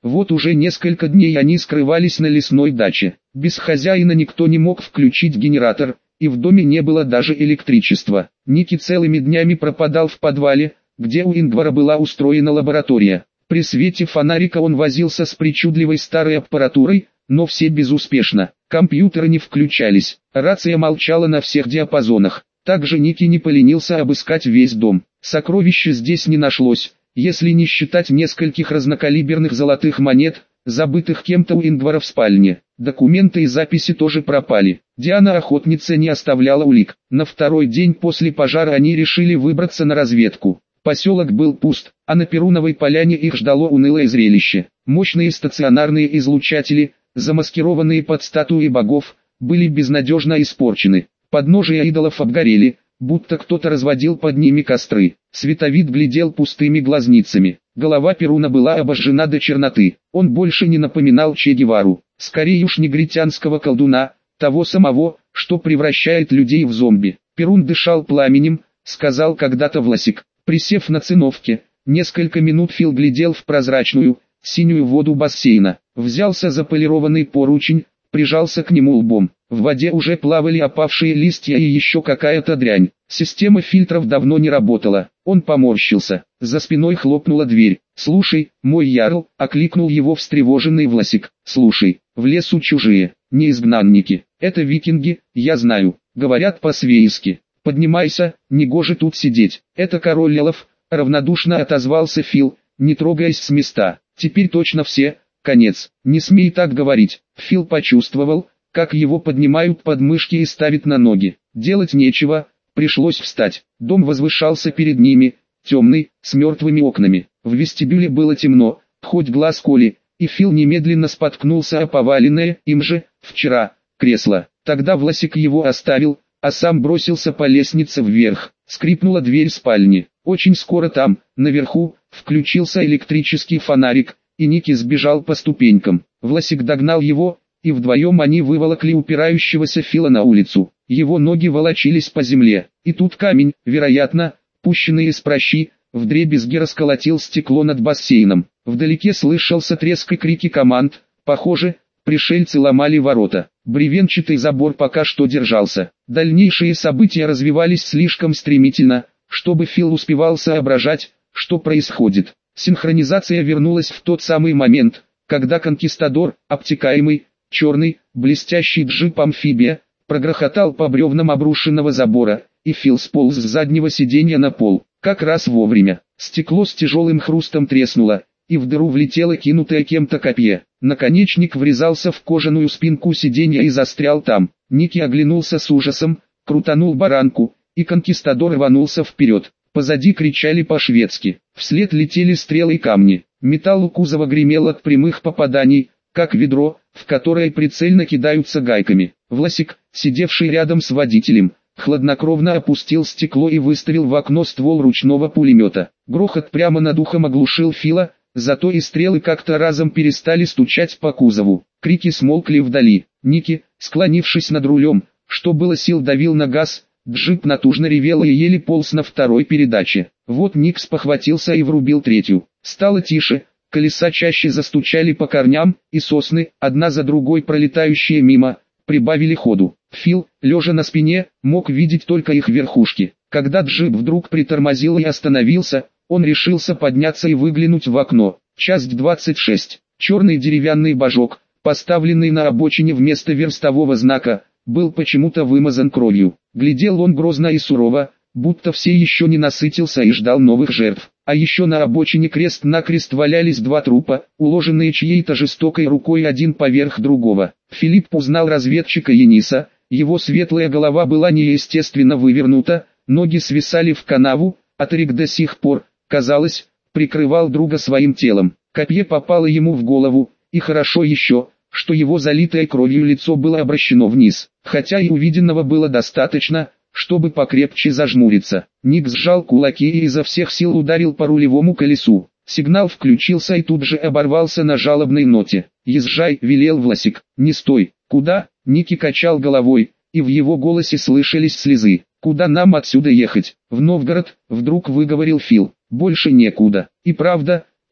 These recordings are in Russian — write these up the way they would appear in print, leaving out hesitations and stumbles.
Вот уже несколько дней они скрывались на лесной даче. Без хозяина никто не мог включить генератор, и в доме не было даже электричества. Ники целыми днями пропадал в подвале, где у Ингвара была устроена лаборатория. При свете фонарика он возился с причудливой старой аппаратурой, но все безуспешно. Компьютеры не включались, рация молчала на всех диапазонах. Также Ники не поленился обыскать весь дом. Сокровища здесь не нашлось, если не считать нескольких разнокалиберных золотых монет, забытых кем-то у Ингвара в спальне. Документы и записи тоже пропали. Диана-охотница не оставляла улик. На второй день после пожара они решили выбраться на разведку. Поселок был пуст, а на Перуновой поляне их ждало унылое зрелище. Мощные стационарные излучатели, замаскированные под статуи богов, были безнадежно испорчены. Подножия идолов обгорели, будто кто-то разводил под ними костры. Световид глядел пустыми глазницами. Голова Перуна была обожжена до черноты. Он больше не напоминал Че Гевару, скорее уж негритянского колдуна, того самого, что превращает людей в зомби. Перун дышал пламенем, сказал когда-то Власик. Присев на циновке, несколько минут Фил глядел в прозрачную, синюю воду бассейна. Взялся за полированный поручень, прижался к нему лбом. В воде уже плавали опавшие листья и еще какая-то дрянь. Система фильтров давно не работала. Он поморщился. За спиной хлопнула дверь. «Слушай, мой ярл», — окликнул его встревоженный Власик. «Слушай, в лесу чужие, не изгнанники. Это викинги, я знаю, говорят по-свейски. Поднимайся, негоже тут сидеть». «Это король Лелов», — равнодушно отозвался Фил, не трогаясь с места. «Теперь точно все, конец. Не смей так говорить». Фил почувствовал, как его поднимают под мышки и ставят на ноги. Делать нечего, пришлось встать. Дом возвышался перед ними, темный, с мертвыми окнами. В вестибюле было темно, хоть глаз коли, и Фил немедленно споткнулся о поваленное им же, вчера, кресло. Тогда Власик его оставил, а сам бросился по лестнице вверх. Скрипнула дверь спальни. Очень скоро там, наверху, включился электрический фонарик, и Ники сбежал по ступенькам. Власик догнал его, и вдвоем они выволокли упирающегося Фила на улицу. Его ноги волочились по земле, и тут камень, вероятно, пущенный из пращи, вдребезги расколотил стекло над бассейном. Вдалеке слышался треск и крики команд. Похоже, пришельцы ломали ворота. Бревенчатый забор пока что держался. Дальнейшие события развивались слишком стремительно, чтобы Фил успевал соображать, что происходит. Синхронизация вернулась в тот самый момент, когда конкистадор, обтекаемый, черный, блестящий джип-амфибия, прогрохотал по бревнам обрушенного забора, и Фил сполз с заднего сиденья на пол. Как раз вовремя. Стекло с тяжелым хрустом треснуло, и в дыру влетело кинутое кем-то копье. Наконечник врезался в кожаную спинку сиденья и застрял там. Ники оглянулся с ужасом, крутанул баранку, и конкистадор рванулся вперед. Позади кричали по-шведски. Вслед летели стрелы и камни. Металл у кузова гремел от прямых попаданий, как ведро, в которое прицельно кидаются гайками. Власик, сидевший рядом с водителем, хладнокровно опустил стекло и выставил в окно ствол ручного пулемета. Грохот прямо над ухом оглушил Фила, зато и стрелы как-то разом перестали стучать по кузову. Крики смолкли вдали. Ники, склонившись над рулем, что было сил, давил на газ. Джип натужно ревел и еле полз на второй передаче. Вот Ник спохватился и врубил третью. Стало тише, колеса чаще застучали по корням, и сосны, одна за другой пролетающие мимо, прибавили ходу. Фил, лежа на спине, мог видеть только их верхушки. Когда джип вдруг притормозил и остановился, он решился подняться и выглянуть в окно. Часть 26. Черный деревянный божок, поставленный на обочине вместо верстового знака, был почему-то вымазан кровью. Глядел он грозно и сурово, будто все еще не насытился и ждал новых жертв. А еще на обочине крест-накрест валялись два трупа, уложенные чьей-то жестокой рукой один поверх другого. Филипп узнал разведчика Ениса, его светлая голова была неестественно вывернута, ноги свисали в канаву, а Тарик до сих пор, казалось, прикрывал друга своим телом. Копье попало ему в голову, и хорошо еще, что его залитое кровью лицо было обращено вниз, хотя и увиденного было достаточно, чтобы покрепче зажмуриться. Ник сжал кулаки и изо всех сил ударил по рулевому колесу. Сигнал включился и тут же оборвался на жалобной ноте. «Езжай», — велел Власик. «Не стой». «Куда?» — Ники качал головой, и в его голосе слышались слезы. «Куда нам отсюда ехать?» «В Новгород», — вдруг выговорил Фил. «Больше некуда». И правда,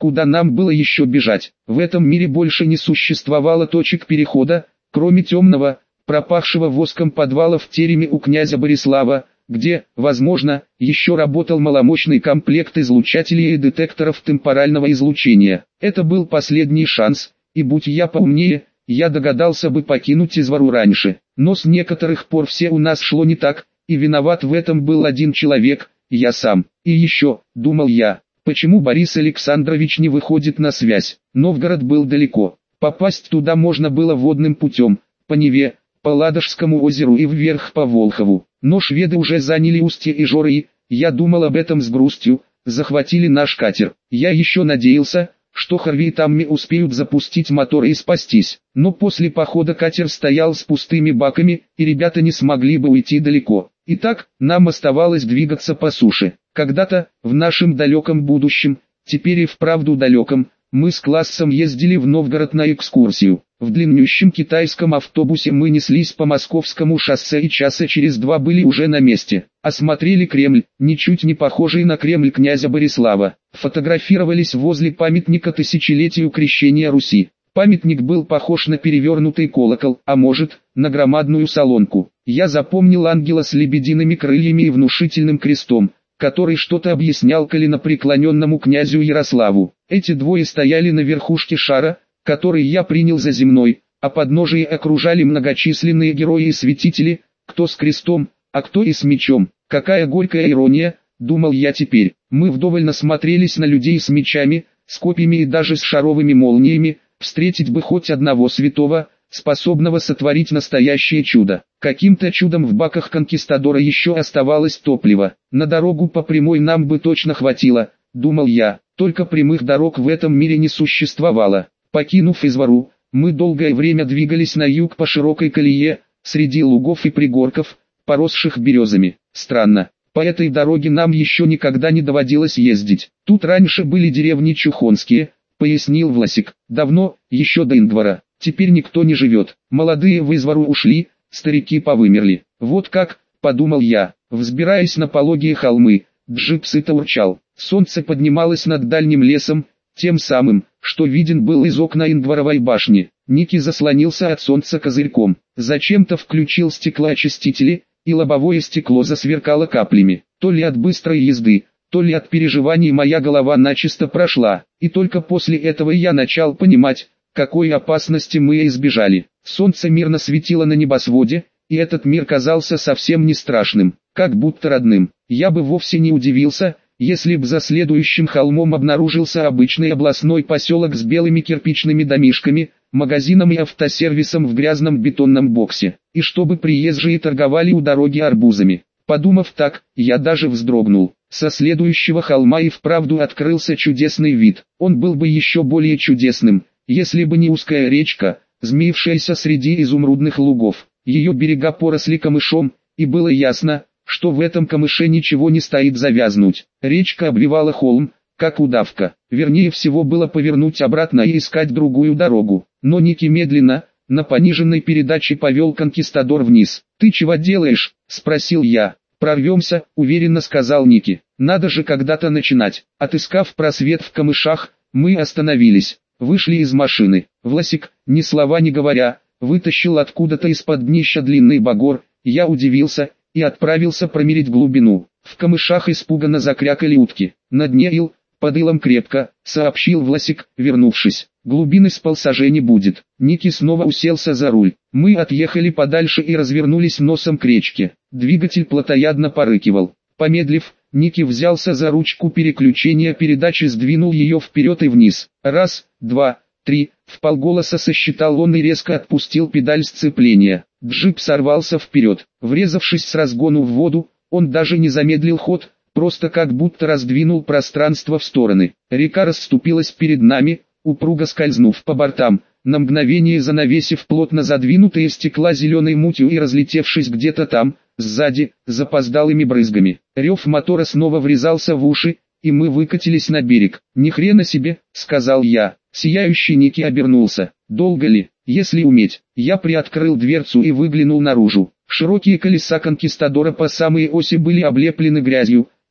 Куда нам было еще бежать? В этом мире больше не существовало точек перехода, кроме темного, пропахшего воском подвала в тереме у князя Борислава, где, возможно, еще работал маломощный комплект излучателей и детекторов темпорального излучения. Это был последний шанс, и будь я поумнее, я догадался бы покинуть Извару раньше. Но с некоторых пор все у нас шло не так, и виноват в этом был один человек, я сам. И еще, думал я, почему Борис Александрович не выходит на связь? Новгород был далеко, попасть туда можно было водным путем, по Неве, по Ладожскому озеру и вверх по Волхову. Но шведы уже заняли устье Ижоры и, я думал об этом с грустью, захватили наш катер. Я еще надеялся, что Харви и Тамми успеют запустить мотор и спастись. Но после похода катер стоял с пустыми баками, и ребята не смогли бы уйти далеко. Итак, нам оставалось двигаться по суше. Когда-то, в нашем далеком будущем, теперь и вправду далеком, мы с классом ездили в Новгород на экскурсию. В длиннющем китайском автобусе мы неслись по Московскому шоссе и часа через два были уже на месте. Осмотрели Кремль, ничуть не похожий на Кремль князя Борислава. Фотографировались возле памятника тысячелетию крещения Руси. Памятник был похож на перевернутый колокол, а может, на громадную солонку. Я запомнил ангела с лебедиными крыльями и внушительным крестом, который что-то объяснял коленопреклоненному князю Ярославу. Эти двое стояли на верхушке шара, который я принял за земной, а подножие окружали многочисленные герои и святители, кто с крестом, а кто и с мечом. Какая горькая ирония, думал я теперь. Мы вдоволь насмотрелись на людей с мечами, с копьями и даже с шаровыми молниями, встретить бы хоть одного святого, способного сотворить настоящее чудо. Каким-то чудом в баках конкистадора еще оставалось топливо. На дорогу по прямой нам бы точно хватило, думал я, только прямых дорог в этом мире не существовало. Покинув Извару, мы долгое время двигались на юг по широкой колее, среди лугов и пригорков, поросших березами. Странно, по этой дороге нам еще никогда не доводилось ездить. Тут раньше были деревни Чухонские, пояснил Власик. Давно, еще до Ингвара. Теперь никто не живет. Молодые в Извару ушли, старики повымерли. Вот как, подумал я, взбираясь на пологие холмы, джип сыто урчал. Солнце поднималось над дальним лесом, тем самым, что виден был из окна Ингваровой башни. Ники заслонился от солнца козырьком. Зачем-то включил стеклоочистители, и лобовое стекло засверкало каплями. То ли от быстрой езды, то ли от переживаний моя голова начисто прошла. И только после этого я начал понимать, какой опасности мы избежали. Солнце мирно светило на небосводе, и этот мир казался совсем не страшным, как будто родным. Я бы вовсе не удивился, если б за следующим холмом обнаружился обычный областной поселок с белыми кирпичными домишками, магазином и автосервисом в грязном бетонном боксе, и чтобы приезжие торговали у дороги арбузами. Подумав так, я даже вздрогнул. Со следующего холма и вправду открылся чудесный вид. Он был бы еще более чудесным, если бы не узкая речка, змеившаяся среди изумрудных лугов. Ее берега поросли камышом, и было ясно, что в этом камыше ничего не стоит завязнуть. Речка обвивала холм, как удавка. Вернее всего было повернуть обратно и искать другую дорогу. Но Ники медленно, на пониженной передаче повел конкистадор вниз. «Ты чего делаешь?» – спросил я. «Прорвемся», – уверенно сказал Ники. «Надо же когда-то начинать». Отыскав просвет в камышах, мы остановились. Вышли из машины. Власик, ни слова не говоря, вытащил откуда-то из-под днища длинный багор. Я удивился и отправился промерить глубину. В камышах испуганно закрякали утки. На дне ил, под илом крепко, сообщил Власик, вернувшись. Глубины с полсажени не будет. Ники снова уселся за руль. Мы отъехали подальше и развернулись носом к речке. Двигатель плотоядно порыкивал. Помедлив, Ники взялся за ручку переключения передачи, сдвинул ее вперед и вниз. Раз, два, три, вполголоса сосчитал он и резко отпустил педаль сцепления. Джип сорвался вперед. Врезавшись с разгону в воду, он даже не замедлил ход, просто как будто раздвинул пространство в стороны. Река расступилась перед нами, упруго скользнув по бортам, на мгновение занавесив плотно задвинутые стекла зеленой мутью и разлетевшись где-то там, сзади, запоздалыми брызгами. Рев мотора снова врезался в уши, и мы выкатились на берег. «Ни хрена себе», — сказал я. Сияющий Ники обернулся. «Долго ли, если уметь?» Я приоткрыл дверцу и выглянул наружу. Широкие колеса конкистадора по самой оси были облеплены грязью,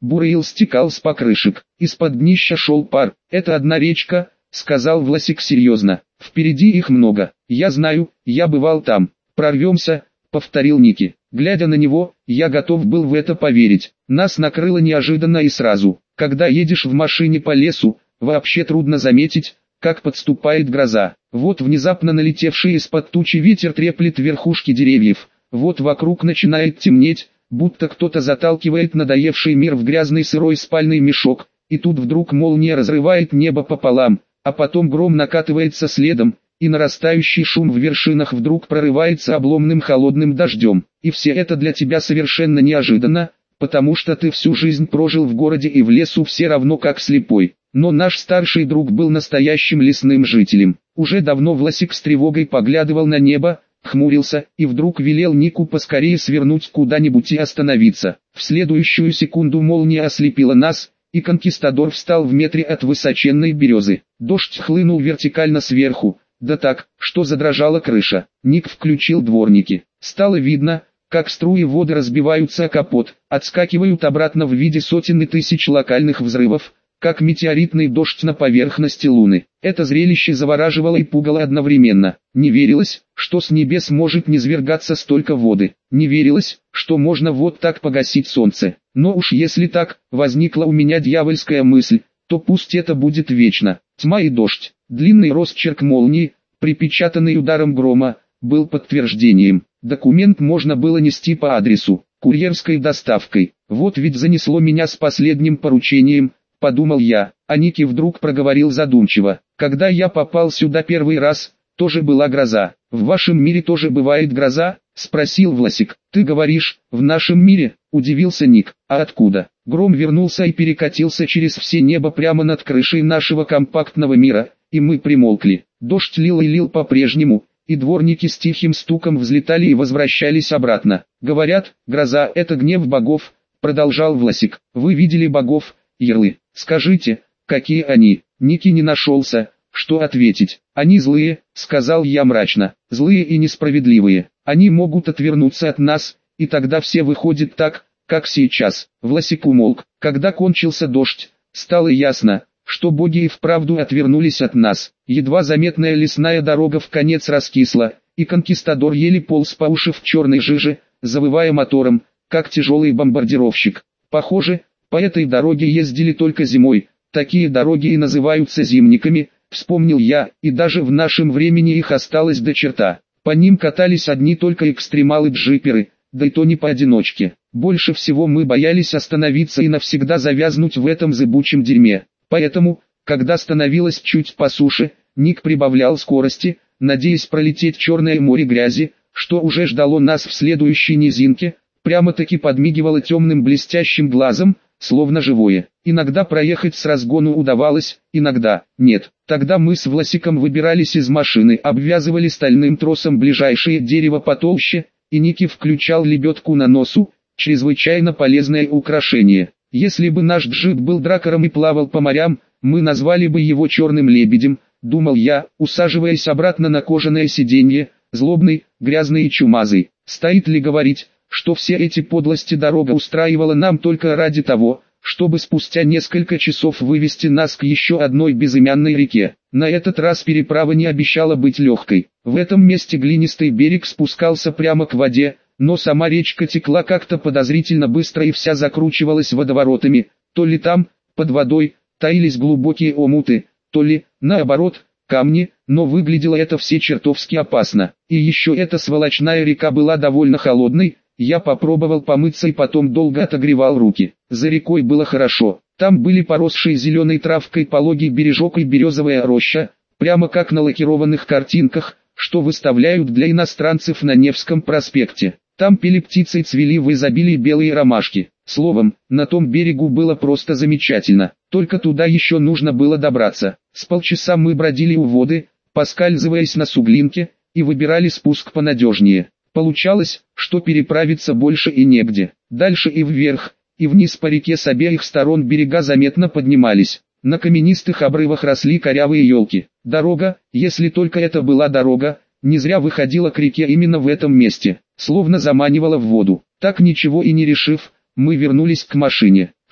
Бурый ил стекал с покрышек, из-под днища шел пар. «Это одна речка», — сказал Власик серьезно. «Впереди их много. Я знаю, я бывал там. Прорвемся», — повторил Ники. Глядя на него, я готов был в это поверить. Нас накрыло неожиданно и сразу. Когда едешь в машине по лесу, вообще трудно заметить, как подступает гроза. Вот внезапно налетевший из-под тучи ветер треплет верхушки деревьев. Вот вокруг начинает темнеть, будто кто-то заталкивает надоевший мир в грязный сырой спальный мешок. И тут вдруг молния разрывает небо пополам, а потом гром накатывается следом, и нарастающий шум в вершинах вдруг прорывается обломным холодным дождем. И все это для тебя совершенно неожиданно, потому что ты всю жизнь прожил в городе и в лесу все равно как слепой. Но наш старший друг был настоящим лесным жителем. Уже давно Власик с тревогой поглядывал на небо, хмурился и вдруг велел Нику поскорее свернуть куда-нибудь и остановиться. В следующую секунду молния ослепила нас, и конкистадор встал в метре от высоченной березы. Дождь хлынул вертикально сверху, да так, что задрожала крыша. Ник включил дворники. Стало видно, как струи воды разбиваются о капот, отскакивают обратно в виде сотен и тысяч локальных взрывов, как метеоритный дождь на поверхности Луны. Это зрелище завораживало и пугало одновременно. Не верилось, что с небес может низвергаться столько воды. Не верилось, что можно вот так погасить солнце. Но уж если так, возникла у меня дьявольская мысль, то пусть это будет вечно. Тьма и дождь, длинный росчерк молнии, припечатанный ударом грома, был подтверждением. Документ можно было нести по адресу, курьерской доставкой. Вот ведь занесло меня с последним поручением, подумал я, а Ники вдруг проговорил задумчиво. Когда я попал сюда первый раз, тоже была гроза. В вашем мире тоже бывает гроза? Спросил Власик. Ты говоришь, в нашем мире? Удивился Ник. А откуда? Гром вернулся и перекатился через все небо прямо над крышей нашего компактного мира, и мы примолкли. Дождь лил и лил по-прежнему, и дворники с тихим стуком взлетали и возвращались обратно. Говорят, гроза — это гнев богов, продолжал Власик. Вы видели богов, ярлы? Скажите, какие они? Ники не нашелся, что ответить. Они злые, сказал я мрачно, злые и несправедливые. Они могут отвернуться от нас, и тогда все выходит так, как сейчас. Власик умолк. Когда кончился дождь, стало ясно, что боги и вправду отвернулись от нас. Едва заметная лесная дорога вконец раскисла, и конкистадор еле полз по уши в черной жиже, завывая мотором, как тяжелый бомбардировщик. Похоже, по этой дороге ездили только зимой, такие дороги и называются зимниками, вспомнил я, и даже в нашем времени их осталось до черта. По ним катались одни только экстремалы-джиперы, да и то не поодиночке. Больше всего мы боялись остановиться и навсегда завязнуть в этом зыбучем дерьме. Поэтому, когда становилось чуть по суше, Ник прибавлял скорости, надеясь пролететь Черное море грязи, что уже ждало нас в следующей низинке, прямо-таки подмигивало темным блестящим глазом, словно живое. Иногда проехать с разгону удавалось, иногда нет. Тогда мы с Власиком выбирались из машины, обвязывали стальным тросом ближайшее дерево потолще, и Ники включал лебедку на носу, чрезвычайно полезное украшение. Если бы наш джип был дракором и плавал по морям, мы назвали бы его черным лебедем, думал я, усаживаясь обратно на кожаное сиденье, злобный, грязный и чумазый. Стоит ли говорить, что все эти подлости дорога устраивала нам только ради того, чтобы спустя несколько часов вывести нас к еще одной безымянной реке. На этот раз переправа не обещала быть легкой. В этом месте глинистый берег спускался прямо к воде, но сама речка текла как-то подозрительно быстро и вся закручивалась водоворотами, то ли там, под водой, таились глубокие омуты, то ли, наоборот, камни, но выглядело это все чертовски опасно. И еще эта сволочная река была довольно холодной. Я попробовал помыться и потом долго отогревал руки. За рекой было хорошо. Там были поросшие зеленой травкой пологий бережок и березовая роща, прямо как на лакированных картинках, что выставляют для иностранцев на Невском проспекте. Там пели птицы и цвели в изобилии белые ромашки. Словом, на том берегу было просто замечательно. Только туда еще нужно было добраться. С полчаса мы бродили у воды, поскальзываясь на суглинке, и выбирали спуск понадежнее. Получалось, что переправиться больше и негде. Дальше и вверх, и вниз по реке с обеих сторон берега заметно поднимались. На каменистых обрывах росли корявые елки. Дорога, если только это была дорога, не зря выходила к реке именно в этом месте, словно заманивала в воду. Так ничего и не решив, мы вернулись к машине.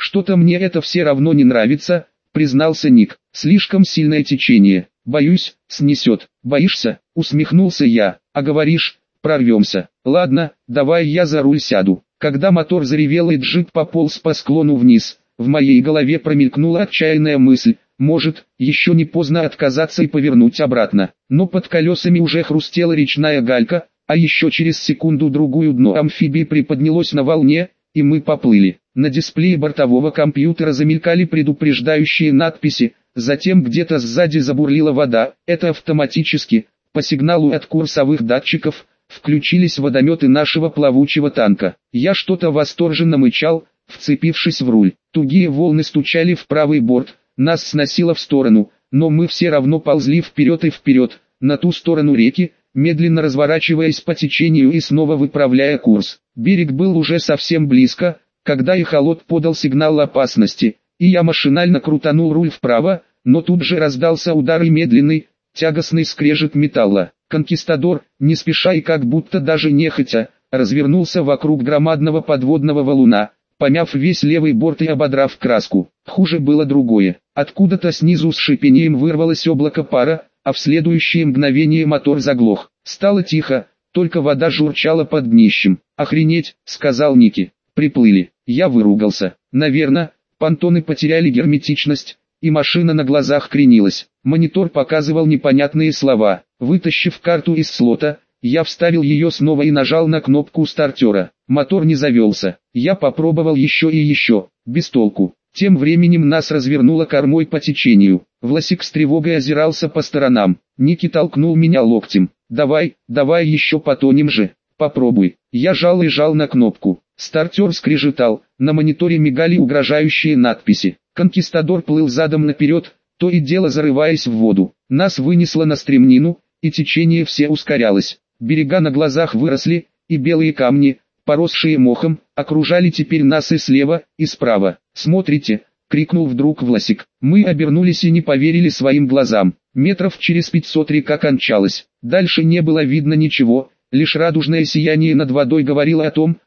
«Что-то мне это все равно не нравится», — признался Ник. «Слишком сильное течение. Боюсь, снесет». «Боишься?» — усмехнулся я. «А говоришь, прорвемся. Ладно, давай я за руль сяду». Когда мотор заревел и джип пополз по склону вниз, в моей голове промелькнула отчаянная мысль: может, еще не поздно отказаться и повернуть обратно. Но под колесами уже хрустела речная галька, а еще через секунду-другую дно амфибии приподнялось на волне, и мы поплыли. На дисплее бортового компьютера замелькали предупреждающие надписи, затем где-то сзади забурлила вода. Это автоматически, по сигналу от курсовых датчиков, включились водометы нашего плавучего танка. Я что-то восторженно мычал, вцепившись в руль. Тугие волны стучали в правый борт, нас сносило в сторону, но мы все равно ползли вперед и вперед, на ту сторону реки, медленно разворачиваясь по течению и снова выправляя курс. Берег был уже совсем близко, когда эхолот подал сигнал опасности, и я машинально крутанул руль вправо, но тут же раздался удар и медленный, тягостный скрежет металла. Конкистадор, не спеша и как будто даже нехотя, развернулся вокруг громадного подводного валуна, помяв весь левый борт и ободрав краску. Хуже было другое. Откуда-то снизу с шипением вырвалось облако пара, а в следующее мгновение мотор заглох. Стало тихо, только вода журчала под днищем. «Охренеть», — сказал Ники. «Приплыли». Я выругался. Наверное, понтоны потеряли герметичность, и машина на глазах кренилась. Монитор показывал непонятные слова. Вытащив карту из слота, я вставил ее снова и нажал на кнопку стартера. Мотор не завелся. Я попробовал еще и еще, без толку. Тем временем нас развернуло кормой по течению. Власик с тревогой озирался по сторонам. Ники толкнул меня локтем. «Давай, давай еще потонем же. Попробуй». Я жал и жал на кнопку. Стартер скрежетал, на мониторе мигали угрожающие надписи. Конкистадор плыл задом наперед, то и дело зарываясь в воду. Нас вынесло на стремнину, и течение все ускорялось. Берега на глазах выросли, и белые камни, поросшие мохом, окружали теперь нас и слева, и справа. «Смотрите!» — крикнул вдруг Власик. Мы обернулись и не поверили своим глазам. Метров через 500 река кончалась. Дальше не было видно ничего, лишь радужное сияние над водой говорило о том,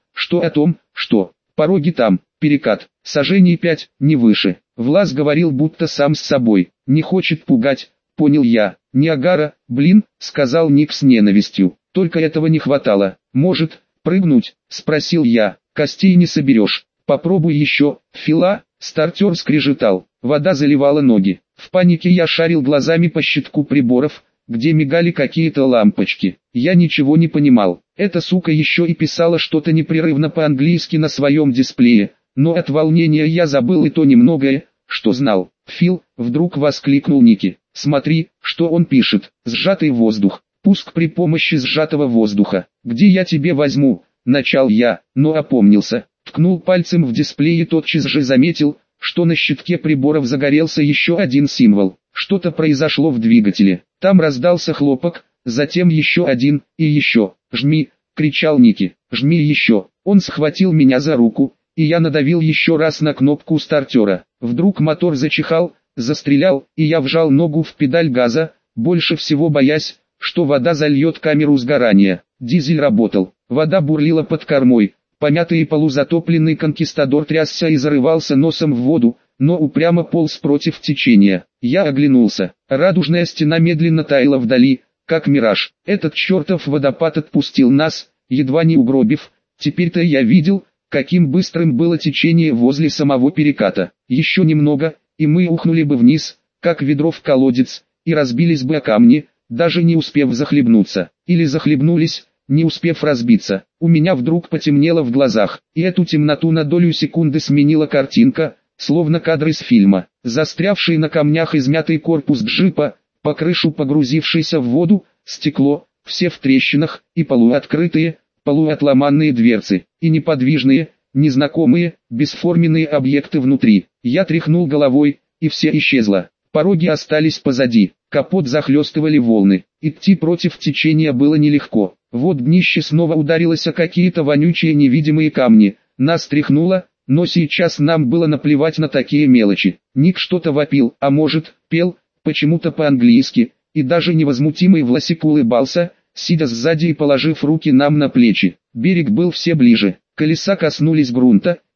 что пороги там, перекат, сажений 5, не выше. Влас говорил будто сам с собой, не хочет пугать, понял я. «Ниагара, блин», — сказал Ник с ненавистью, — «только этого не хватало». «Может, прыгнуть?» — спросил я. «Костей не соберешь. Попробуй еще». «Фила», — стартер скрежетал, вода заливала ноги. В панике я шарил глазами по щитку приборов, где мигали какие-то лампочки. Я ничего не понимал. Эта сука еще и писала что-то непрерывно по-английски на своем дисплее, но от волнения я забыл и то немногое, что знал. «Фил», — вдруг воскликнул Ники, — «смотри, что он пишет. Сжатый воздух. Пуск при помощи сжатого воздуха. Где я тебе возьму?» Начал я, но опомнился. Ткнул пальцем в дисплей и тотчас же заметил, что на щитке приборов загорелся еще один символ. Что-то произошло в двигателе. Там раздался хлопок, затем еще один, и еще. «Жми!» — кричал Ники. «Жми еще!» Он схватил меня за руку, и я надавил еще раз на кнопку стартера. Вдруг мотор зачихал, застрелял, и я вжал ногу в педаль газа, больше всего боясь, что вода зальет камеру сгорания. Дизель работал. Вода бурлила под кормой. Помятый и полузатопленный конкистадор трясся и зарывался носом в воду, но упрямо полз против течения. Я оглянулся. Радужная стена медленно таяла вдали, как мираж. Этот чертов водопад отпустил нас, едва не угробив. Теперь-то я видел, каким быстрым было течение возле самого переката. Еще немного, и мы ухнули бы вниз, как ведро в колодец, и разбились бы о камни, даже не успев захлебнуться. Или захлебнулись, не успев разбиться. У меня вдруг потемнело в глазах, и эту темноту на долю секунды сменила картинка, словно кадр из фильма. Застрявший на камнях измятый корпус джипа, по крышу погрузившийся в воду, стекло, все в трещинах, и полуоткрытые, полуотломанные дверцы, и неподвижные, незнакомые, бесформенные объекты внутри. Я тряхнул головой, и все исчезло. Пороги остались позади, капот захлестывали волны. Идти против течения было нелегко. Вот днище снова ударилось о какие-то вонючие невидимые камни. Нас тряхнуло, но сейчас нам было наплевать на такие мелочи. Ник что-то вопил, а может, пел, почему-то по-английски, и даже невозмутимый Власик улыбался, сидя сзади и положив руки нам на плечи. Берег был все ближе, колеса коснулись грунта,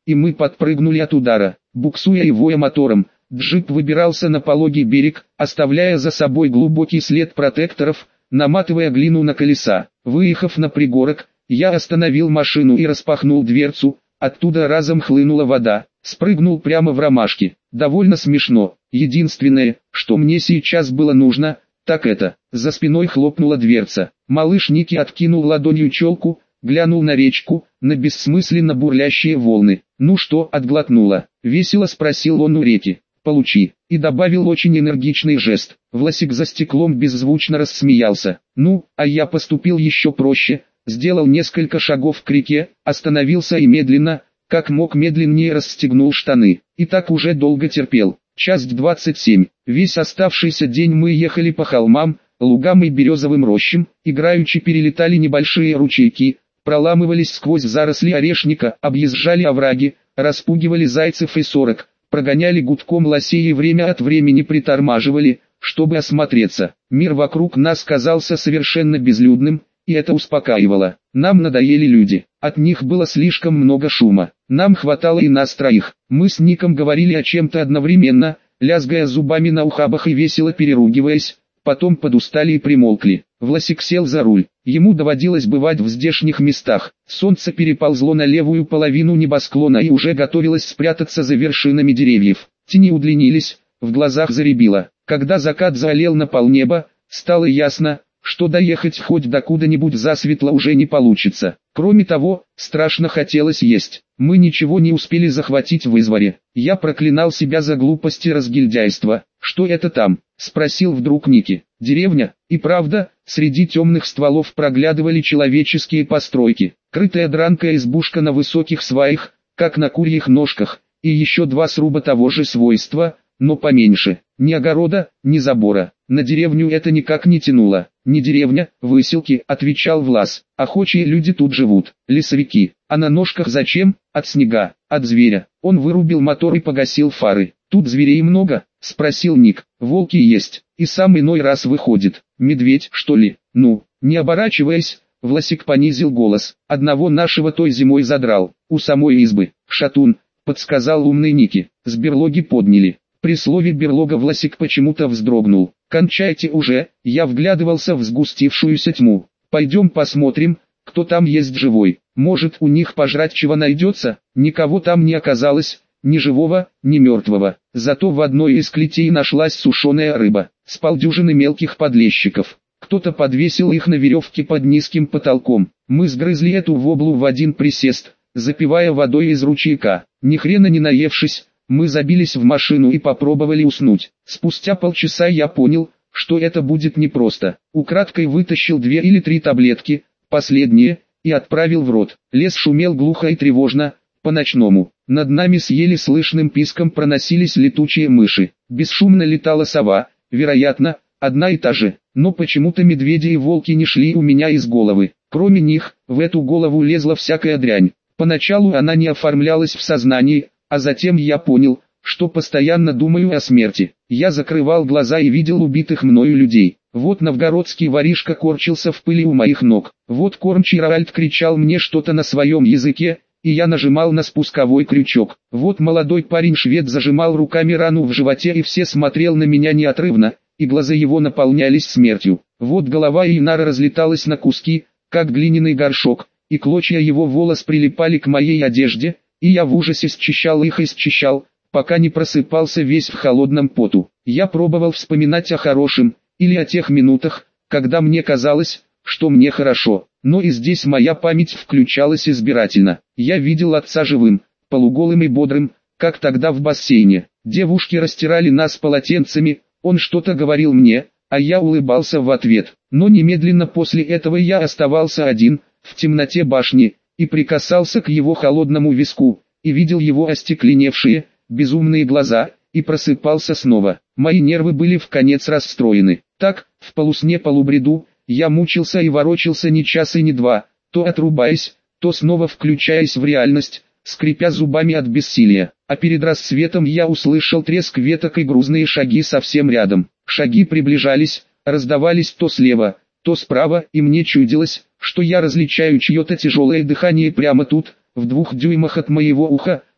и мы подпрыгнули от удара. Буксуя и воя мотором, джип выбирался на пологий берег, оставляя за собой глубокий след протекторов, наматывая глину на колеса. Выехав на пригорок, я остановил машину и распахнул дверцу, оттуда разом хлынула вода, спрыгнул прямо в ромашки. Довольно смешно. Единственное, что мне сейчас было нужно, так это, за спиной хлопнула дверца. Малыш Ники откинул ладонью челку, глянул на речку, на бессмысленно бурлящие волны. «Ну что, отглотнула?» — весело спросил он у реки. «Получи», и добавил очень энергичный жест. Власик за стеклом беззвучно рассмеялся. «Ну, а я поступил еще проще». Сделал несколько шагов к реке, остановился и медленно, как мог медленнее расстегнул штаны. И так уже долго терпел. Часть 27. Весь оставшийся день мы ехали по холмам, лугам и березовым рощам, играючи перелетали небольшие ручейки, проламывались сквозь заросли орешника, объезжали овраги, распугивали зайцев и сорок, прогоняли гудком лосей и время от времени притормаживали, чтобы осмотреться. Мир вокруг нас казался совершенно безлюдным, и это успокаивало. Нам надоели люди, от них было слишком много шума. Нам хватало и нас троих. Мы с Ником говорили о чем-то одновременно, лязгая зубами на ухабах и весело переругиваясь, потом подустали и примолкли. Власик сел за руль. Ему доводилось бывать в здешних местах. Солнце переползло на левую половину небосклона и уже готовилось спрятаться за вершинами деревьев. Тени удлинились, в глазах зарябило. Когда закат заолел на полнеба, стало ясно, что доехать хоть до куда-нибудь засветло уже не получится. Кроме того, страшно хотелось есть. Мы ничего не успели захватить в Изворе. Я проклинал себя за глупость и разгильдяйство. «Что это там?» — спросил вдруг Ники. «Деревня». И правда, среди темных стволов проглядывали человеческие постройки. Крытая дранкая избушка на высоких сваях, как на курьих ножках, и еще два сруба того же свойства, но поменьше. Ни огорода, ни забора. На деревню это никак не тянуло. «Не деревня, выселки», — отвечал Влас. «Охочие люди тут живут, лесовики. А на ножках зачем? От снега, от зверя». Он вырубил мотор и погасил фары. «Тут зверей много?» — спросил Ник. «Волки есть, и сам иной раз выходит. Медведь, что ли?» «Ну». Не оборачиваясь, Власик понизил голос. «Одного нашего той зимой задрал, у самой избы. Шатун», — подсказал умный Ники. С берлоги подняли. При слове «берлога» Власик почему-то вздрогнул. «Кончайте уже», — я вглядывался в сгустившуюся тьму. «Пойдем посмотрим, кто там есть живой. Может, у них пожрать чего найдется?» Никого там не оказалось, ни живого, ни мертвого. Зато в одной из клетей нашлась сушеная рыба, с полдюжины мелких подлещиков. Кто-то подвесил их на веревке под низким потолком. Мы сгрызли эту воблу в один присест, запивая водой из ручейка. Ни хрена не наевшись, мы забились в машину и попробовали уснуть. Спустя полчаса я понял, что это будет непросто. Украдкой вытащил 2 или 3 таблетки, последние, и отправил в рот. Лес шумел глухо и тревожно, по-ночному. Над нами с еле слышным писком проносились летучие мыши. Бесшумно летала сова, вероятно, одна и та же. Но почему-то медведи и волки не шли у меня из головы. Кроме них, в эту голову лезла всякая дрянь. Поначалу она не оформлялась в сознании, а затем я понял, что постоянно думаю о смерти. Я закрывал глаза и видел убитых мною людей. Вот новгородский воришка корчился в пыли у моих ног. Вот кормчий Раальд кричал мне что-то на своем языке, и я нажимал на спусковой крючок. Вот молодой парень-швед зажимал руками рану в животе и все смотрел на меня неотрывно, и глаза его наполнялись смертью. Вот голова Инара разлеталась на куски, как глиняный горшок, и клочья его волос прилипали к моей одежде, и я в ужасе счищал их и счищал, пока не просыпался весь в холодном поту. Я пробовал вспоминать о хорошем, или о тех минутах, когда мне казалось, что мне хорошо, но и здесь моя память включалась избирательно. Я видел отца живым, полуголым и бодрым, как тогда в бассейне. Девушки растирали нас полотенцами, он что-то говорил мне, а я улыбался в ответ. Но немедленно после этого я оставался один, в темноте башни, и прикасался к его холодному виску, и видел его остекленевшие, безумные глаза, и просыпался снова. Мои нервы были вконец расстроены. Так, в полусне-полубреду, я мучился и ворочался ни час и ни два, то отрубаясь, то снова включаясь в реальность, скрипя зубами от бессилия. А перед рассветом я услышал треск веток и грузные шаги совсем рядом. Шаги приближались, раздавались то слева, то справа, и мне чудилось, что я различаю чье-то тяжелое дыхание прямо тут, в 2 дюймах от моего уха.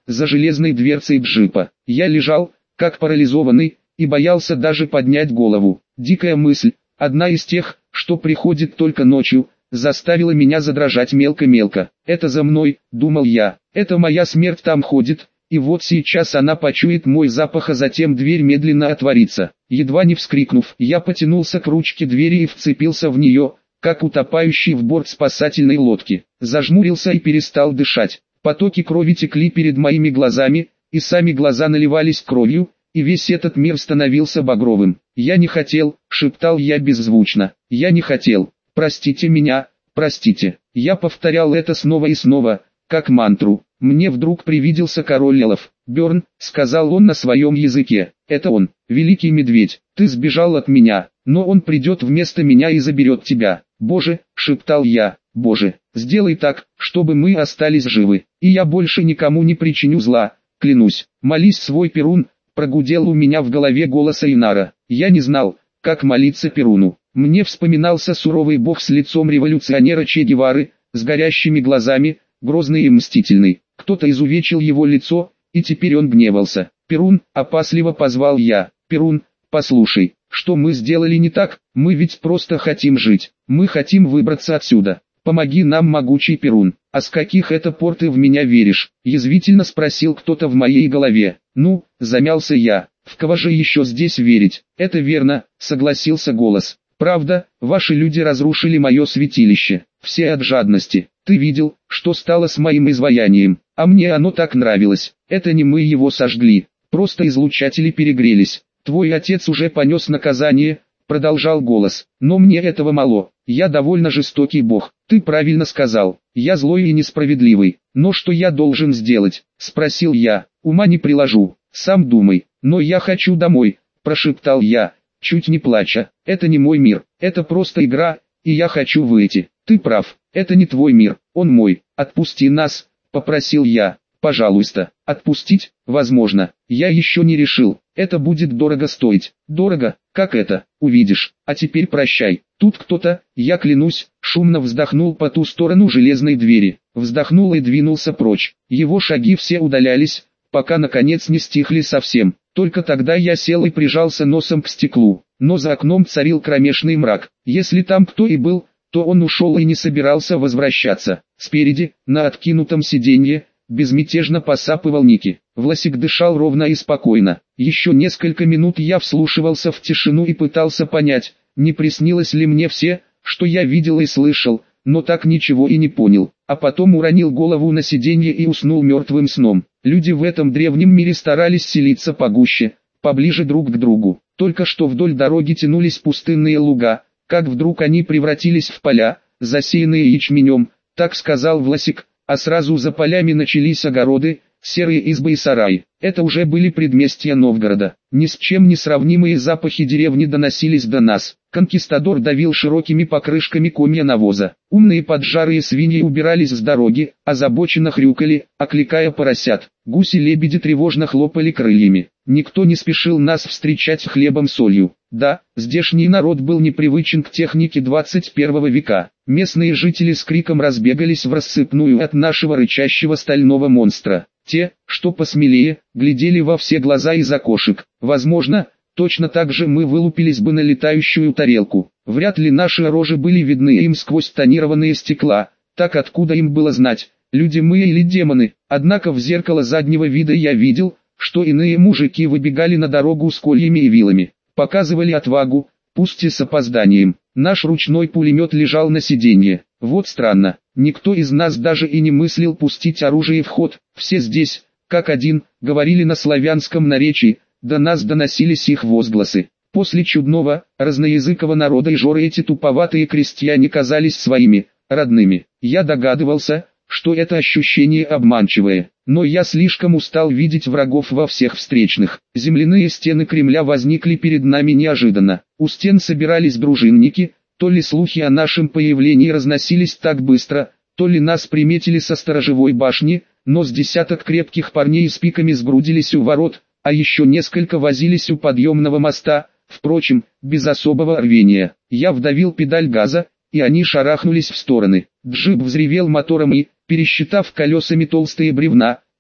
за железной дверцей джипа. Я лежал, как парализованный, и боялся даже поднять голову. Дикая мысль, одна из тех, что приходит только ночью, заставила меня задрожать мелко-мелко. «Это за мной», — думал я, — «это моя смерть там ходит». И вот сейчас она почует мой запах, а затем дверь медленно отворится. Едва не вскрикнув, я потянулся к ручке двери и вцепился в нее, как утопающий в борт спасательной лодки. Зажмурился и перестал дышать. Потоки крови текли перед моими глазами, и сами глаза наливались кровью, и весь этот мир становился багровым. «Я не хотел», — шептал я беззвучно, — «я не хотел. Простите меня, простите». Я повторял это снова и снова, как мантру. Мне вдруг привиделся король эльфов. «Бёрн», — сказал он на своем языке, — «это он, великий медведь. Ты сбежал от меня, но он придет вместо меня и заберет тебя». «Боже», — шептал я, — «Боже, сделай так, чтобы мы остались живы, и я больше никому не причиню зла, клянусь». «Молись, свой Перун», — прогудел у меня в голове голос Эйнара. Я не знал, как молиться Перуну. Мне вспоминался суровый бог с лицом революционера Че Гевары, с горящими глазами, грозный и мстительный. Кто-то изувечил его лицо, и теперь он гневался. «Перун», — опасливо позвал я, — «Перун, послушай, что мы сделали не так? Мы ведь просто хотим жить, мы хотим выбраться отсюда. Помоги нам, могучий Перун». «А с каких это пор ты в меня веришь?» — язвительно спросил кто-то в моей голове. «Ну», — замялся я, — «в кого же еще здесь верить?» «Это верно», — согласился голос. «Правда, ваши люди разрушили мое святилище, все от жадности. Ты видел, что стало с моим изваянием, а мне оно так нравилось. Это не мы его сожгли, просто излучатели перегрелись. Твой отец уже понес наказание», — продолжал голос, — «но мне этого мало, я довольно жестокий бог». «Ты правильно сказал, я злой и несправедливый, но что я должен сделать?» — спросил я. «Ума не приложу, сам думай». «Но я хочу домой», — прошептал я, чуть не плача. «Это не мой мир, это просто игра, и я хочу выйти». «Ты прав, это не твой мир, он мой. Отпусти нас», — попросил я. «Пожалуйста». «Отпустить? Возможно. Я еще не решил. Это будет дорого стоить». «Дорого? Как это? Увидишь. А теперь прощай». Тут кто-то, я клянусь, шумно вздохнул по ту сторону железной двери. Вздохнул и двинулся прочь. Его шаги все удалялись, пока наконец не стихли совсем. Только тогда я сел и прижался носом к стеклу. Но за окном царил кромешный мрак. Если там кто и был, то он ушел и не собирался возвращаться. Спереди, на откинутом сиденье, безмятежно посапывал Ники. Власик дышал ровно и спокойно. Еще несколько минут я вслушивался в тишину и пытался понять, не приснилось ли мне все, что я видел и слышал, но так ничего и не понял. А потом уронил голову на сиденье и уснул мертвым сном. Люди в этом древнем мире старались селиться погуще, поближе друг к другу. Только что вдоль дороги тянулись пустынные луга, как вдруг они превратились в поля, засеянные ячменем, так сказал Власик, а сразу за полями начались огороды, серые избы и сараи. Это уже были предместья Новгорода. Ни с чем не сравнимые запахи деревни доносились до нас. Конкистадор давил широкими покрышками комья навоза. Умные поджарые свиньи убирались с дороги, озабоченно хрюкали, окликая поросят. Гуси-лебеди тревожно хлопали крыльями. Никто не спешил нас встречать хлебом-солью. Да, здешний народ был непривычен к технике 21 века. Местные жители с криком разбегались в рассыпную от нашего рычащего стального монстра. Те, что посмелее, глядели во все глаза из окошек. Возможно, точно так же мы вылупились бы на летающую тарелку. Вряд ли наши рожи были видны им сквозь тонированные стекла. Так откуда им было знать, люди мы или демоны? Однако в зеркало заднего вида я видел, что иные мужики выбегали на дорогу с кольями и вилами. Показывали отвагу, пусть и с опозданием. Наш ручной пулемет лежал на сиденье. Вот странно, никто из нас даже и не мыслил пустить оружие в ход. Все здесь, как один, говорили на славянском наречии, до нас доносились их возгласы. После чудного, разноязыкого народа и жоры эти туповатые крестьяне казались своими, родными. Я догадывался, что это ощущение обманчивое, но я слишком устал видеть врагов во всех встречных. Земляные стены Кремля возникли перед нами неожиданно. У стен собирались дружинники, то ли слухи о нашем появлении разносились так быстро, то ли нас приметили со сторожевой башни, но с десяток крепких парней с пиками сгрудились у ворот, а еще несколько возились у подъемного моста, впрочем, без особого рвения. Я вдавил педаль газа, и они шарахнулись в стороны. Джип взревел мотором и, пересчитав колесами толстые бревна,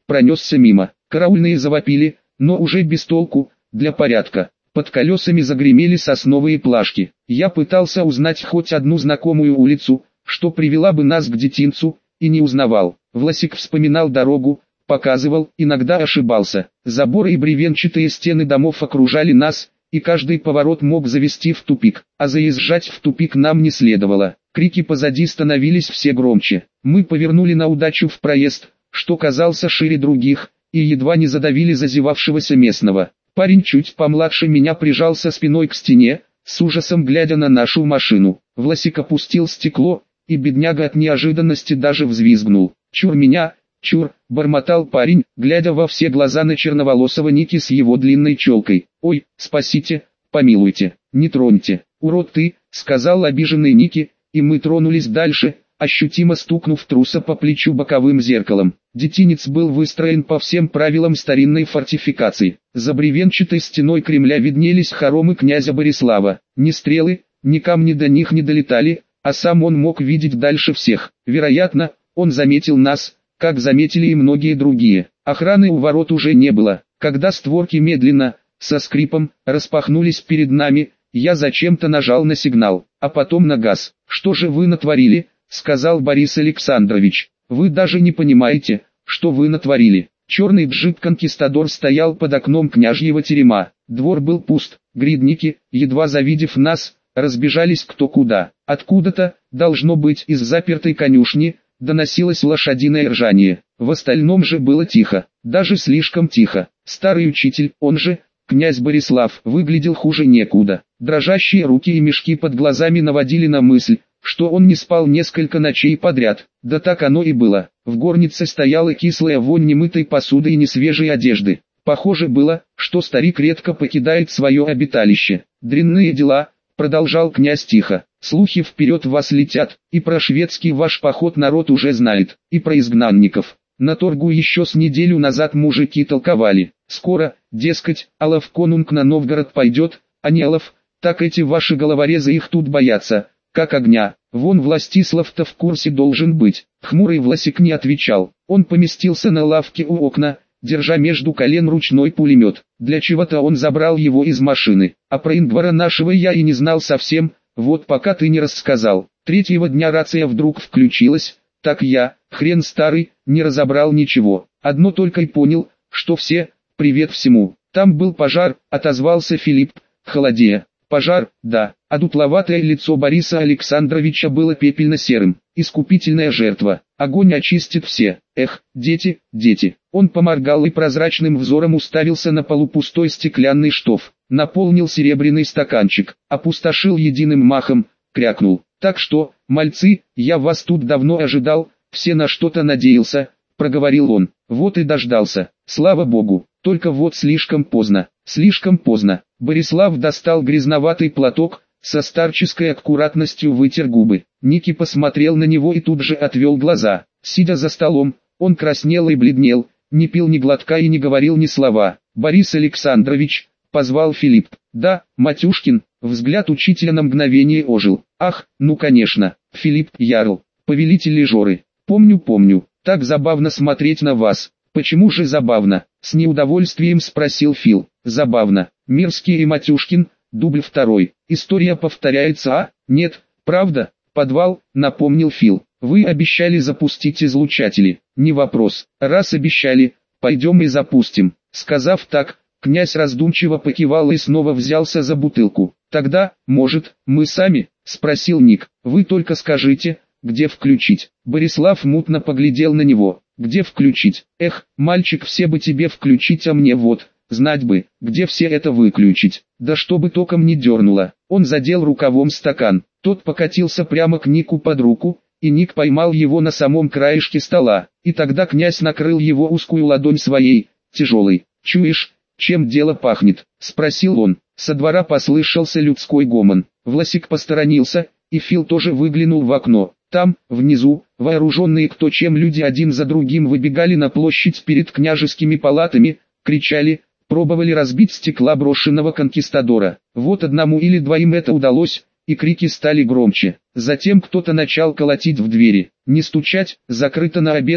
пронесся мимо. Караульные завопили, но уже без толку, для порядка. Под колесами загремели сосновые плашки. Я пытался узнать хоть одну знакомую улицу, что привела бы нас к детинцу, и не узнавал. Власик вспоминал дорогу, показывал, иногда ошибался. Заборы и бревенчатые стены домов окружали нас, и каждый поворот мог завести в тупик, а заезжать в тупик нам не следовало. Крики позади становились все громче. Мы повернули на удачу в проезд, что казался шире других, и едва не задавили зазевавшегося местного. Парень чуть помладше меня прижался спиной к стене, с ужасом глядя на нашу машину. Власик опустил стекло, и бедняга от неожиданности даже взвизгнул. «Чур меня, чур!» – бормотал парень, глядя во все глаза на черноволосого Ники с его длинной челкой. «Ой, спасите, помилуйте, не троньте, урод ты!» – сказал обиженный Ники, и мы тронулись дальше, ощутимо стукнув труса по плечу боковым зеркалом. Детинец был выстроен по всем правилам старинной фортификации. За бревенчатой стеной Кремля виднелись хоромы князя Борислава. Ни стрелы, ни камни до них не долетали, а сам он мог видеть дальше всех. Вероятно, он заметил нас, как заметили и многие другие. Охраны у ворот уже не было. Когда створки медленно, со скрипом, распахнулись перед нами, я зачем-то нажал на сигнал, а потом на газ. «Что же вы натворили?» — сказал Борис Александрович. «Вы даже не понимаете, что вы натворили». Черный джип-конкистадор стоял под окном княжьего терема. Двор был пуст. Гридники, едва завидев нас, разбежались кто куда. Откуда-то, должно быть из запертой конюшни, доносилось лошадиное ржание. В остальном же было тихо, даже слишком тихо. Старый учитель, он же, князь Борислав, выглядел хуже некуда. Дрожащие руки и мешки под глазами наводили на мысль, что он не спал несколько ночей подряд. Да так оно и было. В горнице стояла кислая вонь немытой посуды и несвежей одежды. Похоже было, что старик редко покидает свое обиталище. «Дрянные дела», — продолжал князь тихо. «Слухи вперед вас летят, и про шведский ваш поход народ уже знает, и про изгнанников. На торгу еще с неделю назад мужики толковали. Скоро, дескать, Алов конунг на Новгород пойдет, а не Алов, так эти ваши головорезы их тут боятся, как огня. Вон Властислав-то в курсе должен быть». Хмурый Власик не отвечал. Он поместился на лавке у окна, держа между колен ручной пулемет. Для чего-то он забрал его из машины. А про Ингвара нашего я и не знал совсем, вот пока ты не рассказал. Третьего дня рация вдруг включилась, так я, хрен старый, не разобрал ничего. Одно только и понял, что все, привет всему. Там был пожар, отозвался Филипп, холодея. Пожар, да, а дутловатое лицо Бориса Александровича было пепельно-серым. Искупительная жертва. Огонь очистит все. Эх, дети, дети. Он поморгал и прозрачным взором уставился на полупустой стеклянный штоф. Наполнил серебряный стаканчик, опустошил единым махом, крякнул. «Так что, мальцы, я вас тут давно ожидал, все на что-то надеялся», — проговорил он. «Вот и дождался, слава богу, только вот слишком поздно, слишком поздно». Борислав достал грязноватый платок, со старческой аккуратностью вытер губы. Ники посмотрел на него и тут же отвел глаза. Сидя за столом, он краснел и бледнел, не пил ни глотка и не говорил ни слова. «Борис Александрович», — позвал Филипп. «Да, Матюшкин». Взгляд учителя на мгновение ожил. «Ах, ну конечно, Филипп Ярл, повелитель Жоры. Помню, так забавно смотреть на вас». «Почему же забавно?» — с неудовольствием спросил Фил. «Забавно. Мирский и Матюшкин, дубль 2. История повторяется, а? Нет, правда?» «Подвал», — напомнил Фил. «Вы обещали запустить излучатели». «Не вопрос. Раз обещали, пойдем и запустим». Сказав так, князь раздумчиво покивал и снова взялся за бутылку. «Тогда, может, мы сами?» — спросил Ник. «Вы только скажите, где включить». Борислав мутно поглядел на него. «Где включить? Эх, мальчик, все бы тебе включить, а мне вот, знать бы, где все это выключить. Да чтобы током не дернуло». Он задел рукавом стакан. Тот покатился прямо к Нику под руку, и Ник поймал его на самом краешке стола. И тогда князь накрыл его узкую ладонь своей, тяжелой. «Чуешь, чем дело пахнет?» — спросил он. Со двора послышался людской гомон. Власик посторонился, и Фил тоже выглянул в окно. Там, внизу, вооруженные кто чем люди один за другим выбегали на площадь перед княжескими палатами, кричали, пробовали разбить стекла брошенного конкистадора. Вот одному или двоим это удалось, и крики стали громче. Затем кто-то начал колотить в двери. «Не стучать, закрыто на обед», —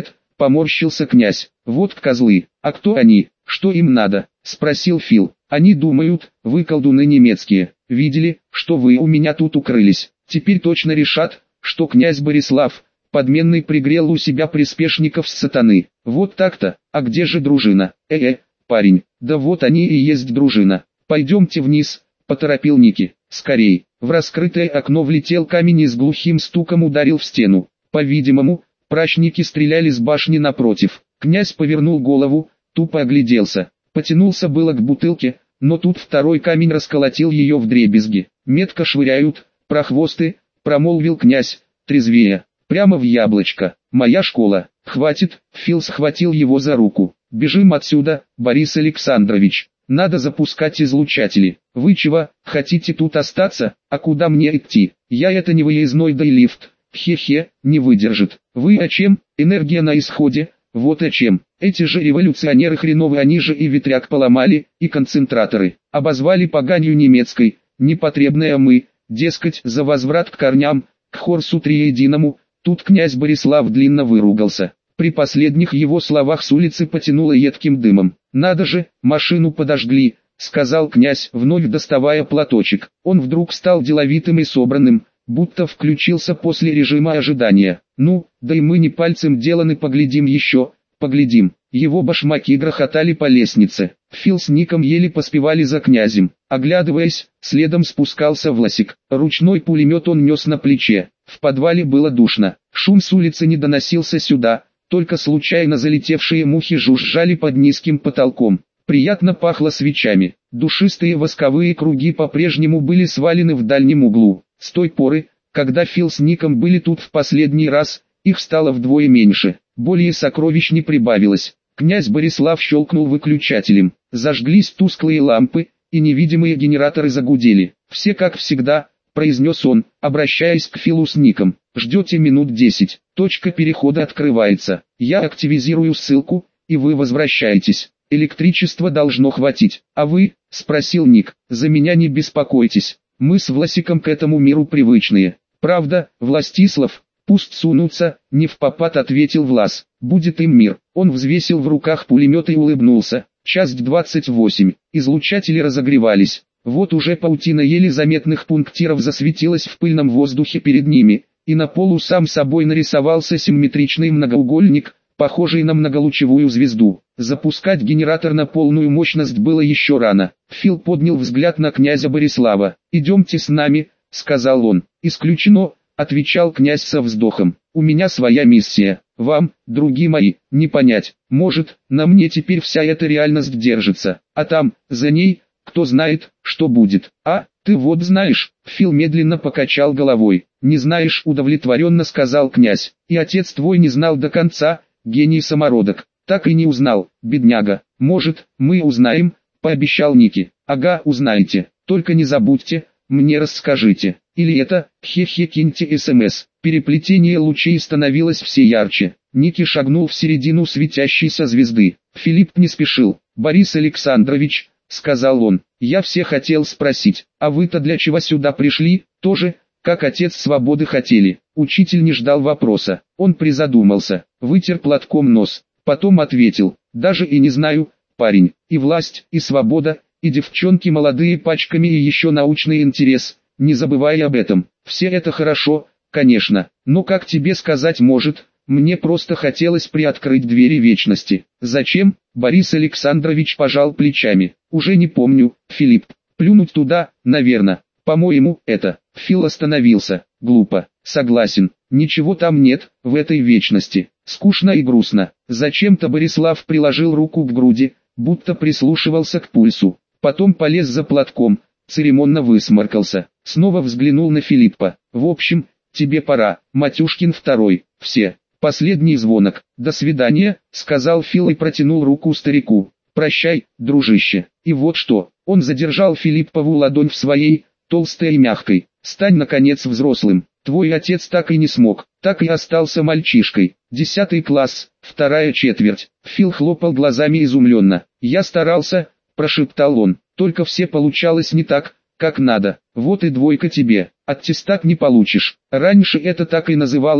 поморщился князь. Вот козлы. А кто они? Что им надо? Спросил Фил. Они думают, вы колдуны немецкие. Видели, что вы у меня тут укрылись. Теперь точно решат, что князь Борислав, подменный, пригрел у себя приспешников с сатаны. Вот так-то. А где же дружина? Парень, да вот они и есть дружина. Пойдемте вниз, поторопил Ники. Скорей. В раскрытое окно влетел камень и с глухим стуком ударил в стену. По-видимому, прачники стреляли с башни напротив. Князь повернул голову, тупо огляделся. Потянулся было к бутылке, но тут второй камень расколотил ее вдребезги. Метко швыряют, прохвосты, промолвил князь, трезвея. Прямо в яблочко. Моя школа. Хватит, Фил схватил его за руку. Бежим отсюда, Борис Александрович. Надо запускать излучатели. Вы чего, хотите тут остаться? А куда мне идти? Я это не выездной, да и лифт. Хе-хе, не выдержит. Вы о чем? Энергия на исходе. Вот о чем. Эти же революционеры хреновые, они же и ветряк поломали, и концентраторы. Обозвали поганью немецкой. Непотребные мы, дескать, за возврат к корням, к Хорсу Триединому. Тут князь Борислав длинно выругался. При последних его словах с улицы потянуло едким дымом. «Надо же, машину подожгли», — сказал князь, вновь доставая платочек. Он вдруг стал деловитым и собранным, будто включился после режима ожидания. «Ну, да и мы не пальцем деланы, поглядим еще, поглядим». Его башмаки грохотали по лестнице. Фил с Ником еле поспевали за князем. Оглядываясь, следом спускался Власик. Ручной пулемет он нес на плече. В подвале было душно. Шум с улицы не доносился сюда, только случайно залетевшие мухи жужжали под низким потолком. Приятно пахло свечами. Душистые восковые круги по-прежнему были свалены в дальнем углу. С той поры, когда Фил с Ником были тут в последний раз, их стало вдвое меньше. Более сокровищ не прибавилось. Князь Борислав щелкнул выключателем. Зажглись тусклые лампы, и невидимые генераторы загудели. «Все как всегда», — произнес он, обращаясь к Филу с Ником. «Ждете минут 10. Точка перехода открывается. Я активизирую ссылку, и вы возвращаетесь. Электричества должно хватить. А вы?» — спросил Ник. «За меня не беспокойтесь. Мы с Власиком к этому миру привычные. Правда, Властислав?» «Пусть сунутся», — невпопад ответил Влас. «Будет им мир». Он взвесил в руках пулемет и улыбнулся. Часть 28. Излучатели разогревались. Вот уже паутина еле заметных пунктиров засветилась в пыльном воздухе перед ними, и на полу сам собой нарисовался симметричный многоугольник, похожий на многолучевую звезду. Запускать генератор на полную мощность было еще рано. Фил поднял взгляд на князя Борислава. «Идемте с нами», — сказал он. «Исключено», — отвечал князь со вздохом. «У меня своя миссия. Вам, други мои, не понять. Может, на мне теперь вся эта реальность держится. А там, за ней, кто знает, что будет. А, ты вот знаешь». Фил медленно покачал головой. «Не знаешь», — удовлетворенно сказал князь. «И отец твой не знал до конца, гений самородок. Так и не узнал, бедняга. Может, мы узнаем», — пообещал Ники. «Ага, узнаете. Только не забудьте, мне расскажите. Или это, хе-хе, киньте СМС». Переплетение лучей становилось все ярче. Ники шагнул в середину светящейся звезды. Филипп не спешил. «Борис Александрович», — сказал он, — «я все хотел спросить, а вы-то для чего сюда пришли? Тоже, как отец свободы хотели?» Учитель не ждал вопроса. Он призадумался, вытер платком нос, потом ответил: «Даже и не знаю, парень. И власть, и свобода, и девчонки молодые пачками, и еще научный интерес. Не забывай об этом. Все это хорошо, конечно, но как тебе сказать, может, мне просто хотелось приоткрыть двери вечности». «Зачем?» — Борис Александрович пожал плечами. «Уже не помню, Филипп. Плюнуть туда, наверное. По-моему, это...» Фил остановился. «Глупо. Согласен. Ничего там нет, в этой вечности. Скучно и грустно». Зачем-то Борислав приложил руку к груди, будто прислушивался к пульсу. Потом полез за платком, церемонно высморкался. Снова взглянул на Филиппа. «В общем, тебе пора, Матюшкин второй. Все. Последний звонок. До свидания», — сказал Фил и протянул руку старику. «Прощай, дружище». И вот что, он задержал Филиппову ладонь в своей, толстой и мягкой. «Стань наконец взрослым. Твой отец так и не смог, так и остался мальчишкой. 10 класс, 2 четверть». Фил хлопал глазами изумленно. «Я старался», — прошептал он, — «только все получалось не так, как надо. Вот и двойка тебе. Аттестат не получишь. Раньше это так и называлось,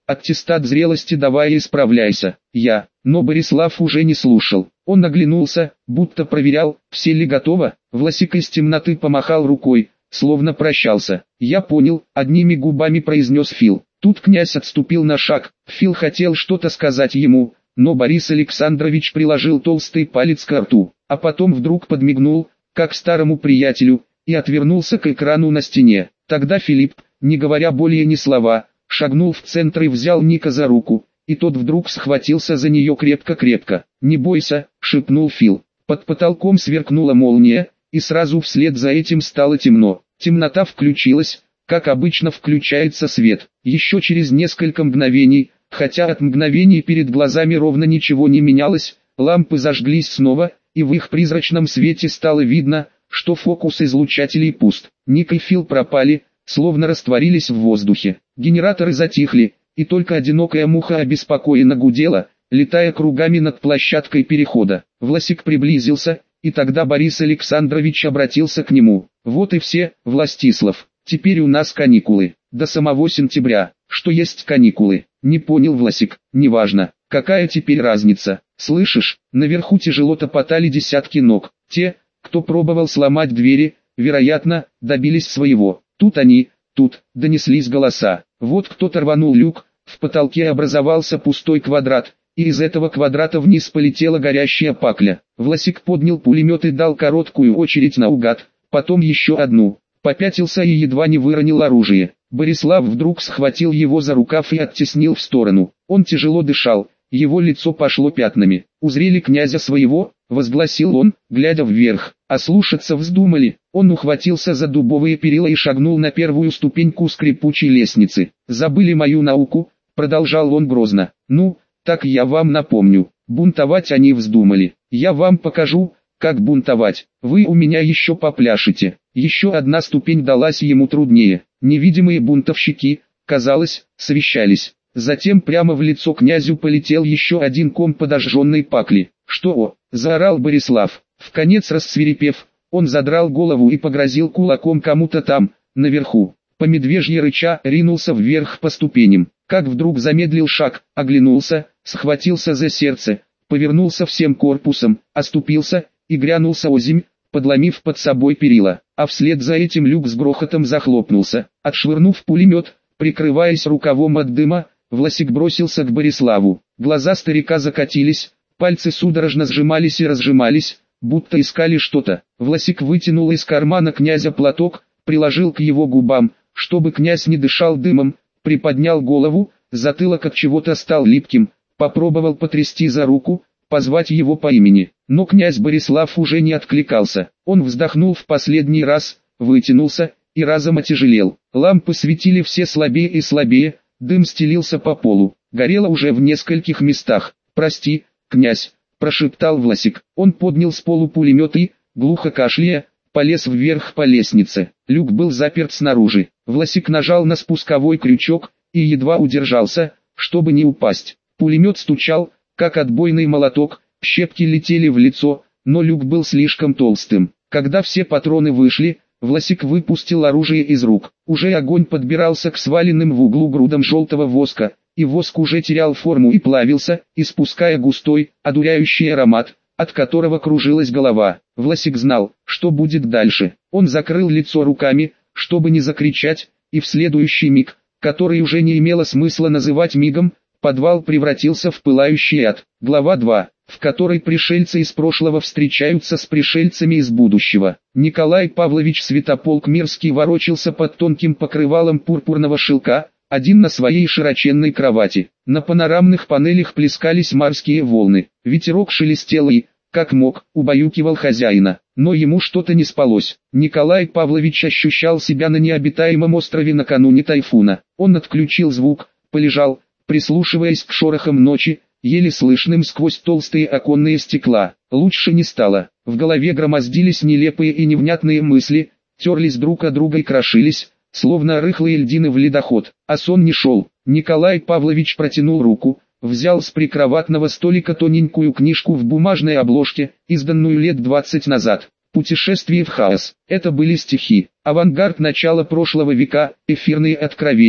аттестат зрелости давай и исправляйся. Но Борислав уже не слушал. Он оглянулся, будто проверял, все ли готово. Власик из темноты помахал рукой, словно прощался. Я понял, одними губами произнес Фил. Тут князь отступил на шаг. Фил хотел что-то сказать ему, но Борис Александрович приложил толстый палец к рту, а потом вдруг подмигнул, как старому приятелю, и отвернулся к экрану на стене. Тогда Филипп, не говоря более ни слова, шагнул в центр и взял Ника за руку, и тот вдруг схватился за нее крепко-крепко. «Не бойся», — шепнул Фил. Под потолком сверкнула молния, и сразу вслед за этим стало темно. Темнота включилась, как обычно включается свет. Еще через несколько мгновений, хотя от мгновений перед глазами ровно ничего не менялось, лампы зажглись снова, и в их призрачном свете стало видно, что фокус излучателей пуст. Ник и Фил пропали, словно растворились в воздухе. Генераторы затихли, и только одинокая муха обеспокоенно гудела, летая кругами над площадкой перехода. Власик приблизился, и тогда Борис Александрович обратился к нему. «Вот и все, Властислав, теперь у нас каникулы, до самого сентября». «Что есть каникулы?» «Не понял Власик». «Неважно, какая теперь разница? Слышишь, наверху тяжело топотали десятки ног. Те, кто пробовал сломать двери, вероятно, добились своего. Тут донеслись голоса. Вот кто-то рванул люк, в потолке образовался пустой квадрат, и из этого квадрата вниз полетела горящая пакля. Власик поднял пулемет и дал короткую очередь наугад, потом еще одну, попятился и едва не выронил оружие. Борислав вдруг схватил его за рукав и оттеснил в сторону. Он тяжело дышал, его лицо пошло пятнами. «Узрели князя своего?» — возгласил он, глядя вверх. «А слушаться вздумали?» Он ухватился за дубовые перила и шагнул на первую ступеньку скрипучей лестницы. «Забыли мою науку?» — продолжал он грозно. «Ну, так я вам напомню. Бунтовать они вздумали. Я вам покажу, как бунтовать. Вы у меня еще попляшете». Еще одна ступень далась ему труднее. Невидимые бунтовщики, казалось, совещались. Затем прямо в лицо князю полетел еще один ком подожженной пакли. «Что?» — заорал Борислав. Вконец рассвирепев, он задрал голову и погрозил кулаком кому-то там, наверху. По медвежьи рыча ринулся вверх по ступеням. Как вдруг замедлил шаг, оглянулся, схватился за сердце, повернулся всем корпусом, оступился и грянулся озимь, подломив под собой перила. А вслед за этим люк с грохотом захлопнулся. Отшвырнув пулемет, прикрываясь рукавом от дыма, Власик бросился к Бориславу. Глаза старика закатились, пальцы судорожно сжимались и разжимались, будто искали что-то. Власик вытянул из кармана князя платок, приложил к его губам, чтобы князь не дышал дымом, приподнял голову, затылок от чего-то стал липким, попробовал потрясти за руку, позвать его по имени. Но князь Борислав уже не откликался. Он вздохнул в последний раз, вытянулся и разом отяжелел. Лампы светили все слабее и слабее, дым стелился по полу, горело уже в нескольких местах. «Прости, князь», — прошептал Власик. Он поднял с полу пулемет и, глухо кашляя, полез вверх по лестнице. Люк был заперт снаружи. Власик нажал на спусковой крючок и едва удержался, чтобы не упасть. Пулемет стучал, как отбойный молоток, щепки летели в лицо, но люк был слишком толстым. Когда все патроны вышли, Власик выпустил оружие из рук. Уже огонь подбирался к сваленным в углу грудам желтого воска, и воск уже терял форму и плавился, испуская густой, одуряющий аромат, от которого кружилась голова. Власик знал, что будет дальше. Он закрыл лицо руками, чтобы не закричать, и в следующий миг, который уже не имело смысла называть мигом, подвал превратился в пылающий ад. Глава 2, в которой пришельцы из прошлого встречаются с пришельцами из будущего. Николай Павлович Святополк Мирский ворочался под тонким покрывалом пурпурного шелка, один на своей широченной кровати. На панорамных панелях плескались морские волны. Ветерок шелестел и, как мог, убаюкивал хозяина. Но ему что-то не спалось. Николай Павлович ощущал себя на необитаемом острове накануне тайфуна. Он отключил звук, полежал, прислушиваясь к шорохам ночи, еле слышным сквозь толстые оконные стекла. Лучше не стало. В голове громоздились нелепые и невнятные мысли, терлись друг о друга и крошились, словно рыхлые льдины в ледоход. А сон не шел. Николай Павлович протянул руку, взял с прикроватного столика тоненькую книжку в бумажной обложке, изданную лет 20 назад. «Путешествие в хаос». Это были стихи. Авангард начала прошлого века, эфирные откровения.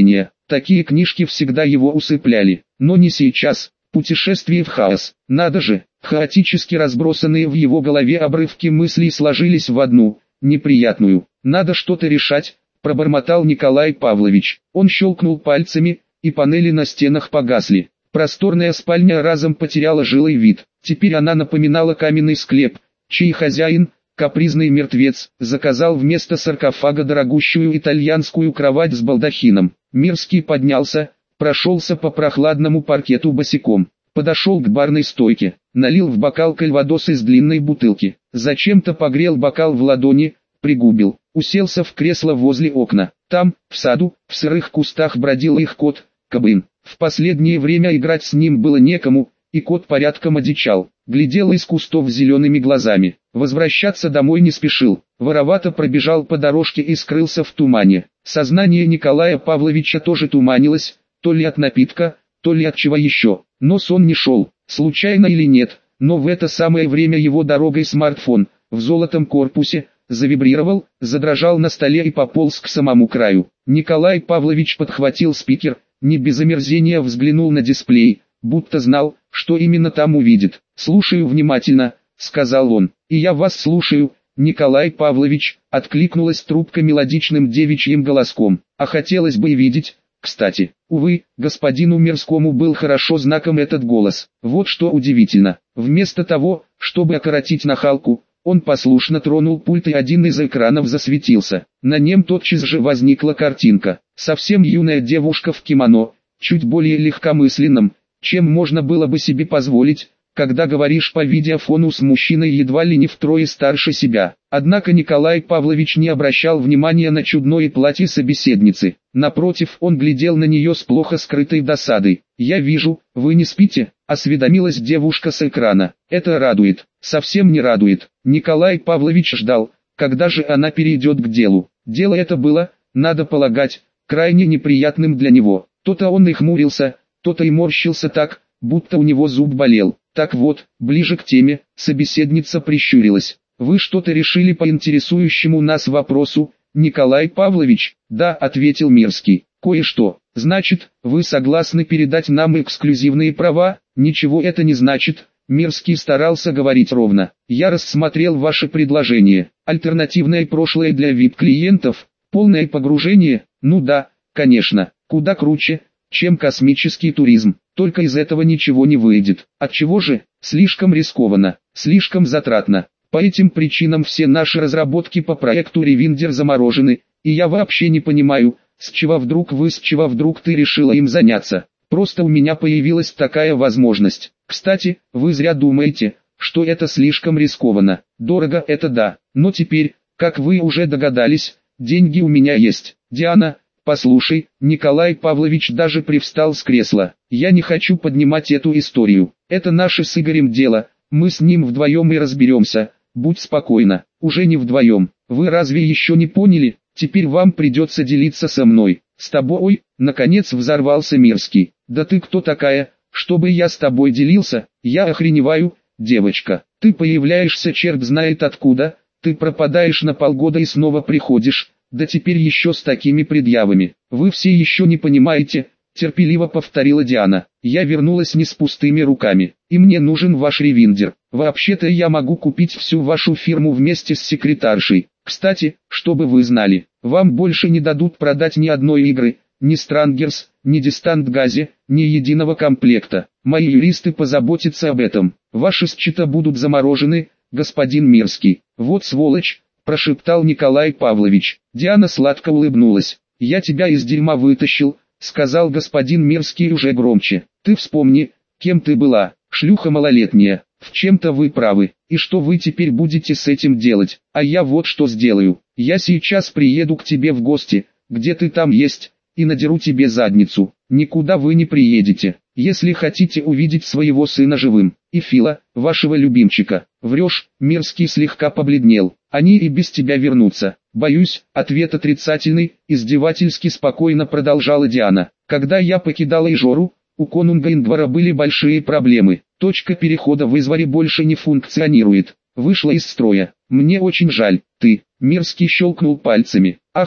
Такие книжки всегда его усыпляли, но не сейчас. Путешествие в хаос. Надо же, хаотически разбросанные в его голове обрывки мыслей сложились в одну, неприятную. Надо что-то решать, пробормотал Николай Павлович. Он щелкнул пальцами, и панели на стенах погасли. Просторная спальня разом потеряла жилый вид. Теперь она напоминала каменный склеп, чей хозяин, капризный мертвец, заказал вместо саркофага дорогущую итальянскую кровать с балдахином. Мирский поднялся, прошелся по прохладному паркету босиком, подошел к барной стойке, налил в бокал кальвадос из длинной бутылки, зачем-то погрел бокал в ладони, пригубил, уселся в кресло возле окна. Там, в саду, в сырых кустах бродил их кот, Кабын. В последнее время играть с ним было некому, и кот порядком одичал, глядел из кустов зелеными глазами. Возвращаться домой не спешил, воровато пробежал по дорожке и скрылся в тумане. Сознание Николая Павловича тоже туманилось, то ли от напитка, то ли от чего еще. Но сон не шел, случайно или нет, но в это самое время его дорогой смартфон, в золотом корпусе, завибрировал, задрожал на столе и пополз к самому краю. Николай Павлович подхватил спикер, не без омерзения взглянул на дисплей, будто знал, что именно там увидит. «Слушаю внимательно», — сказал он. «И я вас слушаю, Николай Павлович», — откликнулась трубка мелодичным девичьим голоском. «А хотелось бы и видеть, кстати». Увы, господину Мирскому был хорошо знаком этот голос. Вот что удивительно. Вместо того, чтобы окоротить нахалку, он послушно тронул пульт, и один из экранов засветился. На нем тотчас же возникла картинка. Совсем юная девушка в кимоно, чуть более легкомысленном, чем можно было бы себе позволить, когда говоришь по видеофону с мужчиной едва ли не втрое старше себя. Однако Николай Павлович не обращал внимания на чудное платье собеседницы. Напротив, он глядел на нее с плохо скрытой досадой. «Я вижу, вы не спите», — осведомилась девушка с экрана. «Это радует». Совсем не радует. Николай Павлович ждал, когда же она перейдет к делу. Дело это было, надо полагать, крайне неприятным для него. То-то он и хмурился, то-то и морщился так, будто у него зуб болел. Так вот, ближе к теме, собеседница прищурилась. «Вы что-то решили по интересующему нас вопросу, Николай Павлович?» «Да», — ответил Мирский. «Кое-что. Значит, вы согласны передать нам эксклюзивные права?» «Ничего это не значит». Мирский старался говорить ровно. «Я рассмотрел ваше предложение. Альтернативное прошлое для VIP-клиентов, полное погружение, ну да, конечно, куда круче, чем космический туризм. Только из этого ничего не выйдет. Отчего же? Слишком рискованно, слишком затратно. По этим причинам все наши разработки по проекту Ревиндер заморожены, и я вообще не понимаю, с чего вдруг ты решила им заняться. Просто у меня появилась такая возможность. Кстати, вы зря думаете, что это слишком рискованно. Дорого это да, но теперь, как вы уже догадались, деньги у меня есть. Диана, послушай», Николай Павлович даже привстал с кресла. «Я не хочу поднимать эту историю. Это наше с Игорем дело, мы с ним вдвоем и разберемся. Будь спокойна, уже не вдвоем. Вы разве еще не поняли? Теперь вам придется делиться со мной». «С тобой?» — наконец взорвался Мирский. «Да ты кто такая, чтобы я с тобой делился? Я охреневаю, девочка. Ты появляешься черт знает откуда, ты пропадаешь на полгода и снова приходишь, да теперь еще с такими предъявами. Вы все еще не понимаете», — терпеливо повторила Диана. «Я вернулась не с пустыми руками, и мне нужен ваш ревиндер. Вообще-то я могу купить всю вашу фирму вместе с секретаршей. Кстати, чтобы вы знали, вам больше не дадут продать ни одной игры, ни Strangers, ни Distant Gaze, ни единого комплекта. Мои юристы позаботятся об этом. Ваши счета будут заморожены, господин Мирский». «Вот сволочь», — прошептал Николай Павлович. Диана сладко улыбнулась. «Я тебя из дерьма вытащил», — сказал господин Мирский уже громче. «Ты вспомни, кем ты была, шлюха малолетняя. В чем-то вы правы, и что вы теперь будете с этим делать? А я вот что сделаю. Я сейчас приеду к тебе в гости, где ты там есть, и надеру тебе задницу. Никуда вы не приедете, если хотите увидеть своего сына живым, и Фила, вашего любимчика». «Врешь», — Мирский слегка побледнел. «Они и без тебя вернутся». «Боюсь», — ответ отрицательный, издевательски спокойно продолжала Диана. «Когда я покидала Ижору, у конунга Ингвара были большие проблемы. Точка перехода в Изваре больше не функционирует. Вышла из строя. Мне очень жаль. Ты». Мирский щелкнул пальцами. «Ах ты,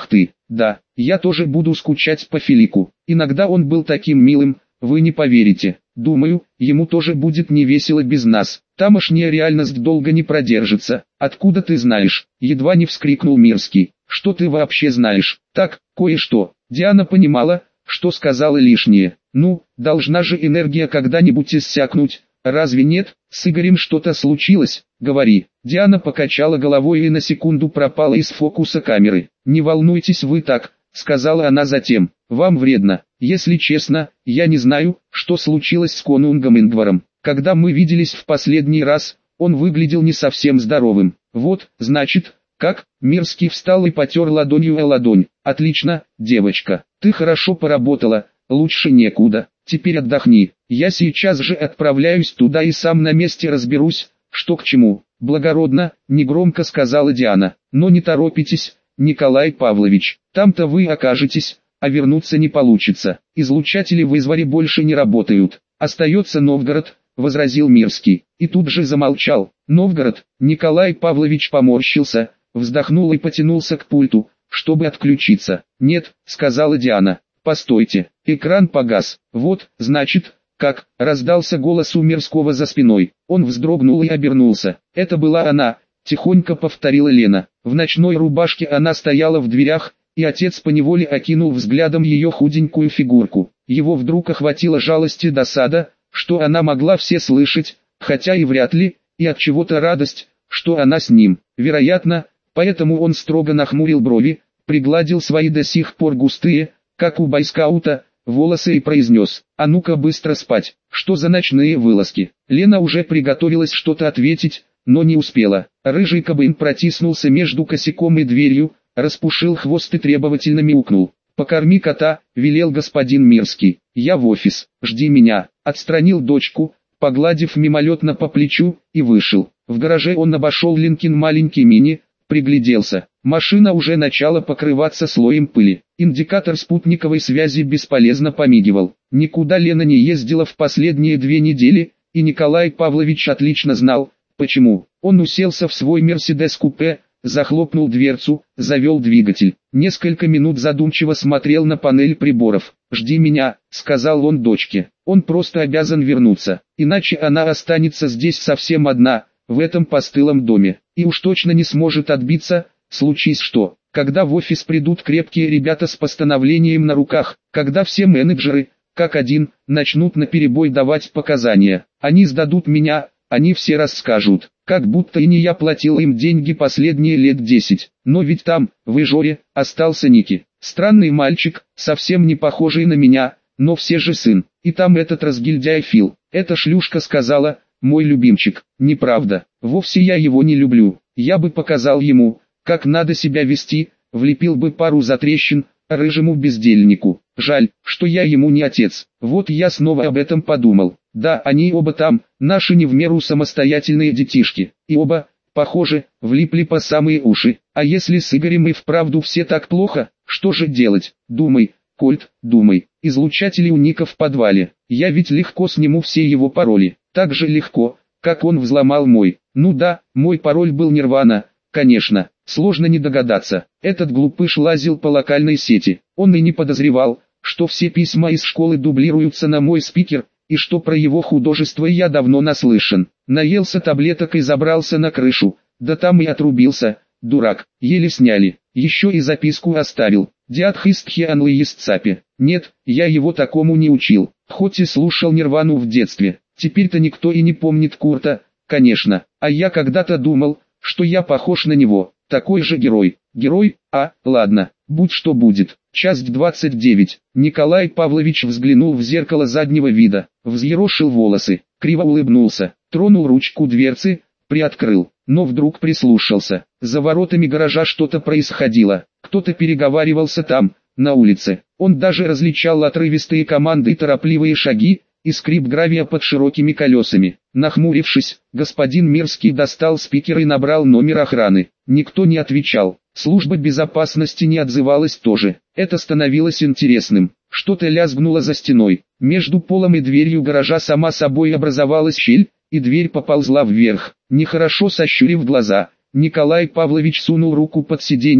Да, я тоже буду скучать по Филиппу. Иногда он был таким милым, вы не поверите. Думаю, ему тоже будет невесело без нас. Тамошняя реальность долго не продержится. Откуда ты знаешь? Едва не вскрикнул Мирский. Что ты вообще знаешь? Так, кое-что. Диана понимала, что сказала лишнее. Ну, должна же энергия когда-нибудь иссякнуть. Разве нет? С Игорем что-то случилось? Говори. Диана покачала головой и на секунду пропала из фокуса камеры. Не волнуйтесь вы так, сказала она затем. Вам вредно. Если честно, я не знаю, что случилось с конунгом Ингваром. Когда мы виделись в последний раз, он выглядел не совсем здоровым. Вот, значит, как? Мирский встал и потер ладонью о ладонь. Отлично, девочка. Ты хорошо поработала, лучше некуда. Теперь отдохни. Я сейчас же отправляюсь туда и сам на месте разберусь, что к чему. Благородно, негромко сказала Диана. Но не торопитесь, Николай Павлович. Там-то вы окажетесь, а вернуться не получится. Излучатели в Изваре больше не работают. Остается Новгород, возразил Мирский. И тут же замолчал. Новгород. Николай Павлович поморщился, вздохнул и потянулся к пульту, чтобы отключиться. Нет, сказала Диана. Постойте, экран погас. Вот, значит, как, раздался голос у Мирского за спиной. Он вздрогнул и обернулся. Это была она, тихонько повторила Лена. В ночной рубашке она стояла в дверях, и отец поневоле окинул взглядом ее худенькую фигурку. Его вдруг охватила жалость и досада, что она могла все слышать, хотя и вряд ли, и от чего-то радость, что она с ним. Вероятно, поэтому он строго нахмурил брови, пригладил свои до сих пор густые, как у бойскаута, волосы и произнес: «А ну-ка быстро спать, что за ночные вылазки?» Лена уже приготовилась что-то ответить, но не успела. Рыжий кабан протиснулся между косяком и дверью, распушил хвост и требовательно мяукнул. «Покорми кота», — велел господин Мирский. «Я в офис, жди меня». Отстранил дочку, погладив мимолетно по плечу, и вышел. В гараже он обошел Ленкин маленький мини, пригляделся. Машина уже начала покрываться слоем пыли. Индикатор спутниковой связи бесполезно помигивал. Никуда Лена не ездила в последние 2 недели, и Николай Павлович отлично знал, почему. Он уселся в свой Мерседес-купе, захлопнул дверцу, завел двигатель. Несколько минут задумчиво смотрел на панель приборов. «Жди меня», — сказал он дочке. Он просто обязан вернуться, иначе она останется здесь совсем одна, в этом постылом доме, и уж точно не сможет отбиться, случись что. Когда в офис придут крепкие ребята с постановлением на руках, когда все менеджеры, как один, начнут наперебой давать показания, они сдадут меня, они все расскажут, как будто и не я платил им деньги последние лет 10. Но ведь там, в Ижоре, остался Ники. Странный мальчик, совсем не похожий на меня, но все же сын. И там этот разгильдяй Фил. Эта шлюшка сказала: «Мой любимчик». Неправда, вовсе я его не люблю. Я бы показал ему, как надо себя вести, влепил бы пару затрещин рыжему бездельнику. Жаль, что я ему не отец. Вот я снова об этом подумал. Да, они оба там, наши не в меру самостоятельные детишки. И оба, похоже, влипли по самые уши. А если с Игорем и вправду все так плохо, что же делать? Думай, Кольт, думай. Излучатели у Ника в подвале. Я ведь легко сниму все его пароли. Так же легко, как он взломал мой. Ну да, мой пароль был Нирвана, конечно. Сложно не догадаться. Этот глупыш лазил по локальной сети. Он и не подозревал, что все письма из школы дублируются на мой спикер, и что про его художество я давно наслышан. Наелся таблеток и забрался на крышу, да там и отрубился, дурак, еле сняли. Еще и записку оставил. Дядх из Тхианлы есть цапи. Нет, я его такому не учил, хоть и слушал Нирвану в детстве. Теперь-то никто и не помнит Курта, конечно, а я когда-то думал, что я похож на него. Такой же герой. Герой? Ладно, будь что будет. Часть 29. Николай Павлович взглянул в зеркало заднего вида, взъерошил волосы, криво улыбнулся, тронул ручку дверцы, приоткрыл, но вдруг прислушался. За воротами гаража что-то происходило, кто-то переговаривался там, на улице. Он даже различал отрывистые команды и торопливые шаги, и скрип гравия под широкими колесами. Нахмурившись, господин Мирский достал спикер и набрал номер охраны. Никто не отвечал. Служба безопасности не отзывалась тоже. Это становилось интересным. Что-то лязгнуло за стеной. Между полом и дверью гаража сама собой образовалась щель, и дверь поползла вверх. Нехорошо сощурив глаза, Николай Павлович сунул руку под сиденье,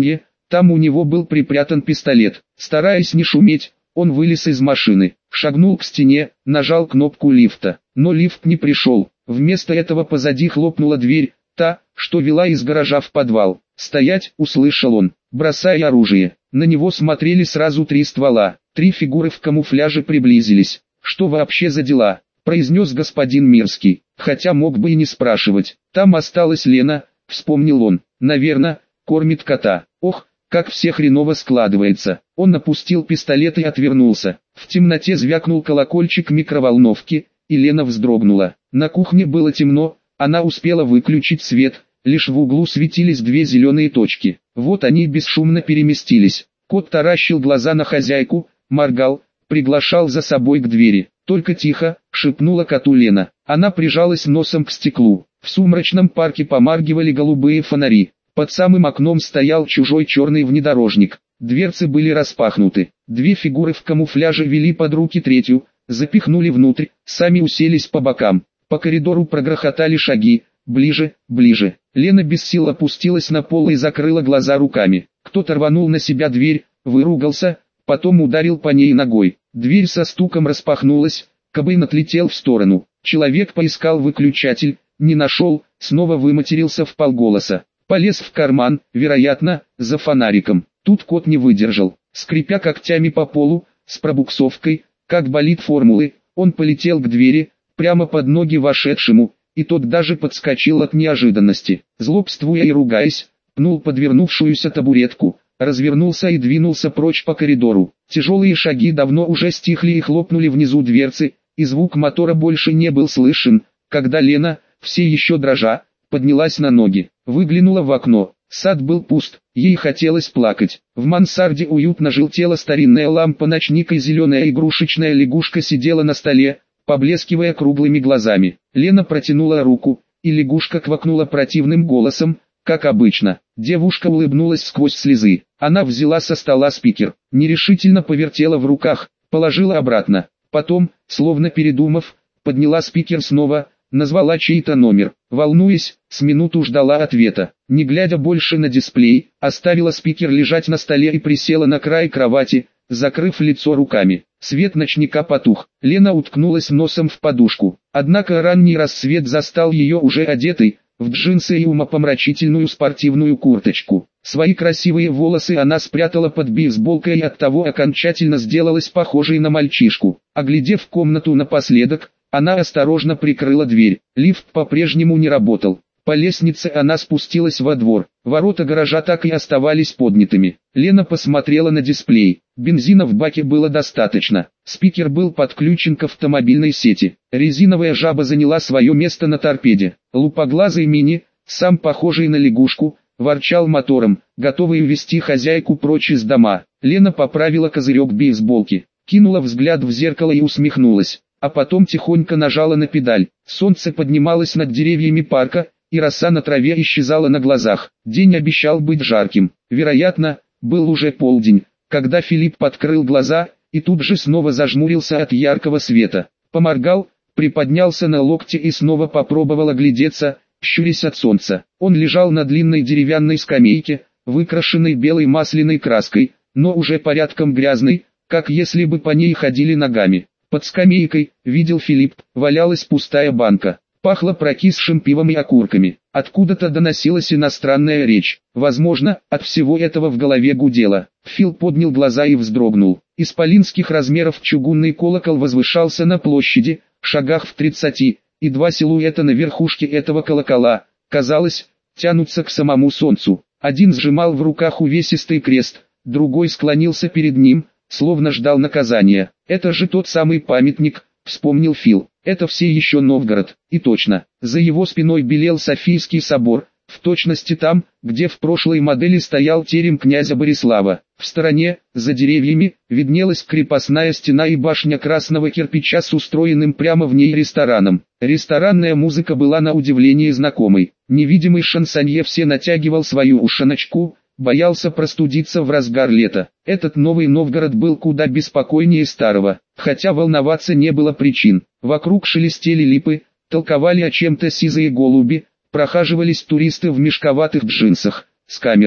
Там у него был припрятан пистолет. Стараясь не шуметь, он вылез из машины, шагнул к стене, нажал кнопку лифта. Но лифт не пришел. Вместо этого позади хлопнула дверь, та, что вела из гаража в подвал. «Стоять!» — услышал он, бросая оружие. На него смотрели сразу 3 ствола. 3 фигуры в камуфляже приблизились. «Что вообще за дела?» — произнес господин Мирский. Хотя мог бы и не спрашивать. «Там осталась Лена», — вспомнил он. «Наверное, кормит кота. Ох, как все хреново складывается». Он опустил пистолет и отвернулся. В темноте звякнул колокольчик микроволновки, и Лена вздрогнула. На кухне было темно, она успела выключить свет, лишь в углу светились 2 зеленые точки. Вот они бесшумно переместились. Кот таращил глаза на хозяйку, моргал, приглашал за собой к двери. «Только тихо», — шепнула коту Лена. Она прижалась носом к стеклу. В сумрачном парке помаргивали голубые фонари. Под самым окном стоял чужой черный внедорожник. Дверцы были распахнуты. 2 фигуры в камуфляже вели под руки третью, запихнули внутрь, сами уселись по бокам. По коридору прогрохотали шаги. Ближе, ближе. Лена без сил опустилась на пол и закрыла глаза руками. Кто-то рванул на себя дверь, выругался, потом ударил по ней ногой. Дверь со стуком распахнулась, Кобейн отлетел в сторону. Человек поискал выключатель, не нашел, снова выматерился вполголоса. Полез в карман, вероятно, за фонариком. Тут кот не выдержал. Скрипя когтями по полу, с пробуксовкой, как болид формулы, он полетел к двери, прямо под ноги вошедшему, и тот даже подскочил от неожиданности. Злобствуя и ругаясь, пнул подвернувшуюся табуретку, развернулся и двинулся прочь по коридору. Тяжелые шаги давно уже стихли и хлопнули внизу дверцы, и звук мотора больше не был слышен, когда Лена, все еще дрожа, поднялась на ноги, выглянула в окно. Сад был пуст, ей хотелось плакать. В мансарде уютно желтела старинная лампа-ночник, и зеленая игрушечная лягушка сидела на столе, поблескивая круглыми глазами. Лена протянула руку, и лягушка квакнула противным голосом, как обычно. Девушка улыбнулась сквозь слезы. Она взяла со стола спикер, нерешительно повертела в руках, положила обратно. Потом, словно передумав, подняла спикер снова, назвала чей-то номер. Волнуясь, с минуту ждала ответа. Не глядя больше на дисплей, оставила спикер лежать на столе и присела на край кровати, закрыв лицо руками. Свет ночника потух. Лена уткнулась носом в подушку. Однако ранний рассвет застал ее уже одетой, в джинсы и умопомрачительную спортивную курточку. Свои красивые волосы она спрятала под бейсболкой и оттого окончательно сделалась похожей на мальчишку. Оглядев комнату напоследок, она осторожно прикрыла дверь. Лифт по-прежнему не работал. По лестнице она спустилась во двор. Ворота гаража так и оставались поднятыми. Лена посмотрела на дисплей. Бензина в баке было достаточно. Спикер был подключен к автомобильной сети. Резиновая жаба заняла свое место на торпеде. Лупоглазый мини, сам похожий на лягушку, ворчал мотором, готовый увести хозяйку прочь из дома. Лена поправила козырек бейсболки, кинула взгляд в зеркало и усмехнулась. А потом тихонько нажала на педаль. Солнце поднималось над деревьями парка, и роса на траве исчезала на глазах. День обещал быть жарким. Вероятно, был уже полдень, когда Филипп открыл глаза, и тут же снова зажмурился от яркого света. Поморгал, приподнялся на локте и снова попробовал оглядеться, щурясь от солнца. Он лежал на длинной деревянной скамейке, выкрашенной белой масляной краской, но уже порядком грязной, как если бы по ней ходили ногами. Под скамейкой, видел Филипп, валялась пустая банка. Пахло прокисшим пивом и окурками. Откуда-то доносилась иностранная речь. Возможно, от всего этого в голове гудело. Фил поднял глаза и вздрогнул. Исполинских размеров чугунный колокол возвышался на площади, шагах в 30, и 2 силуэта на верхушке этого колокола, казалось, тянутся к самому солнцу. Один сжимал в руках увесистый крест, другой склонился перед ним, словно ждал наказания. «Это же тот самый памятник», — вспомнил Фил. «Это все еще Новгород». И точно, за его спиной белел Софийский собор, в точности там, где в прошлой модели стоял терем князя Борислава. В стороне, за деревьями, виднелась крепостная стена и башня красного кирпича с устроенным прямо в ней рестораном. Ресторанная музыка была на удивление знакомой. Невидимый шансонье все натягивал свою ушаночку, боялся простудиться в разгар лета. Этот новый Новгород был куда беспокойнее старого, хотя волноваться не было причин. Вокруг шелестели липы, толковали о чем-то сизые голуби, прохаживались туристы в мешковатых джинсах, с камерами.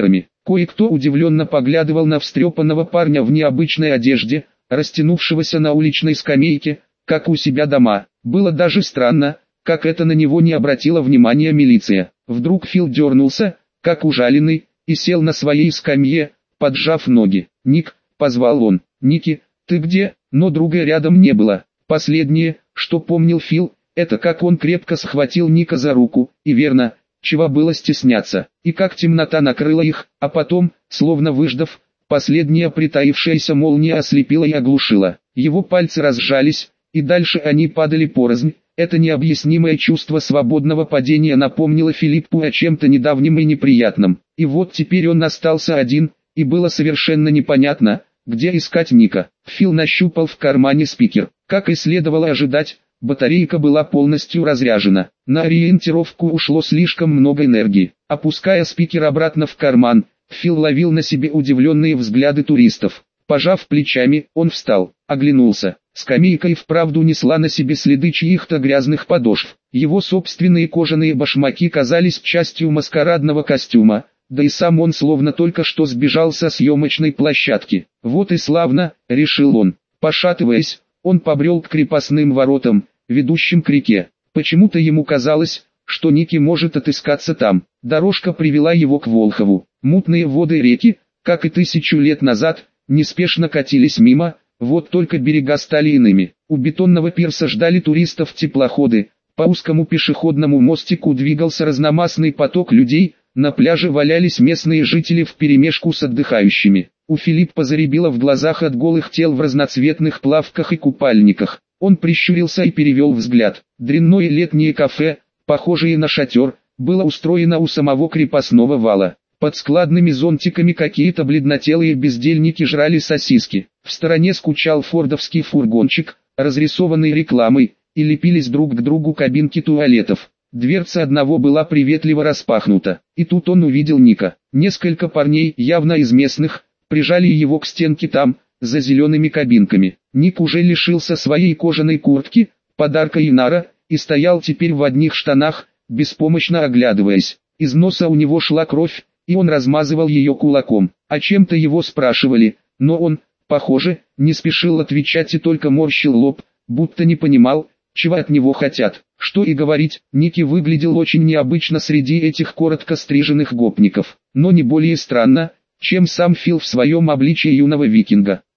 Кое-кто удивленно поглядывал на встрепанного парня в необычной одежде, растянувшегося на уличной скамейке, как у себя дома. Было даже странно, как это на него не обратила внимания милиция. Вдруг Фил дернулся, как ужаленный, и сел на своей скамье, поджав ноги. «Ник», — позвал он. «Ники, ты где?» Но друга рядом не было. Последнее, что помнил Фил, это как он крепко схватил Ника за руку, и верно, чего было стесняться, и как темнота накрыла их, а потом, словно выждав, последняя притаившаяся молния ослепила и оглушила. Его пальцы разжались, и дальше они падали порознь. Это необъяснимое чувство свободного падения напомнило Филиппу о чем-то недавнем и неприятном. И вот теперь он остался один, и было совершенно непонятно, где искать Ника. Фил нащупал в кармане спикер. Как и следовало ожидать, батарейка была полностью разряжена. На ориентировку ушло слишком много энергии. Опуская спикер обратно в карман, Фил ловил на себе удивленные взгляды туристов. Пожав плечами, он встал, оглянулся. Скамейка и вправду несла на себе следы чьих-то грязных подошв. Его собственные кожаные башмаки казались частью маскарадного костюма, да и сам он словно только что сбежал со съемочной площадки. «Вот и славно», — решил он. Пошатываясь, он побрел к крепостным воротам, ведущим к реке. Почему-то ему казалось, что Ники может отыскаться там. Дорожка привела его к Волхову. Мутные воды реки, как и 1000 лет назад, неспешно катились мимо, вот только берега стали иными. У бетонного пирса ждали туристов теплоходы, по узкому пешеходному мостику двигался разномастный поток людей, на пляже валялись местные жители вперемешку с отдыхающими. У Филиппа заребило в глазах от голых тел в разноцветных плавках и купальниках. Он прищурился и перевел взгляд. Дрянное летнее кафе, похожее на шатер, было устроено у самого крепостного вала. Под складными зонтиками какие-то бледнотелые бездельники жрали сосиски. В стороне скучал фордовский фургончик, разрисованный рекламой, и лепились друг к другу кабинки туалетов. Дверца одного была приветливо распахнута. И тут он увидел Ника. Несколько парней, явно из местных, прижали его к стенке там, за зелеными кабинками. Ник уже лишился своей кожаной куртки, подарка Инара, и стоял теперь в одних штанах, беспомощно оглядываясь. Из носа у него шла кровь, и он размазывал ее кулаком. О чем-то его спрашивали, но он, похоже, не спешил отвечать и только морщил лоб, будто не понимал, чего от него хотят. Что и говорить, Ники выглядел очень необычно среди этих коротко стриженных гопников, но не более странно, чем сам Фил в своем обличье юного викинга.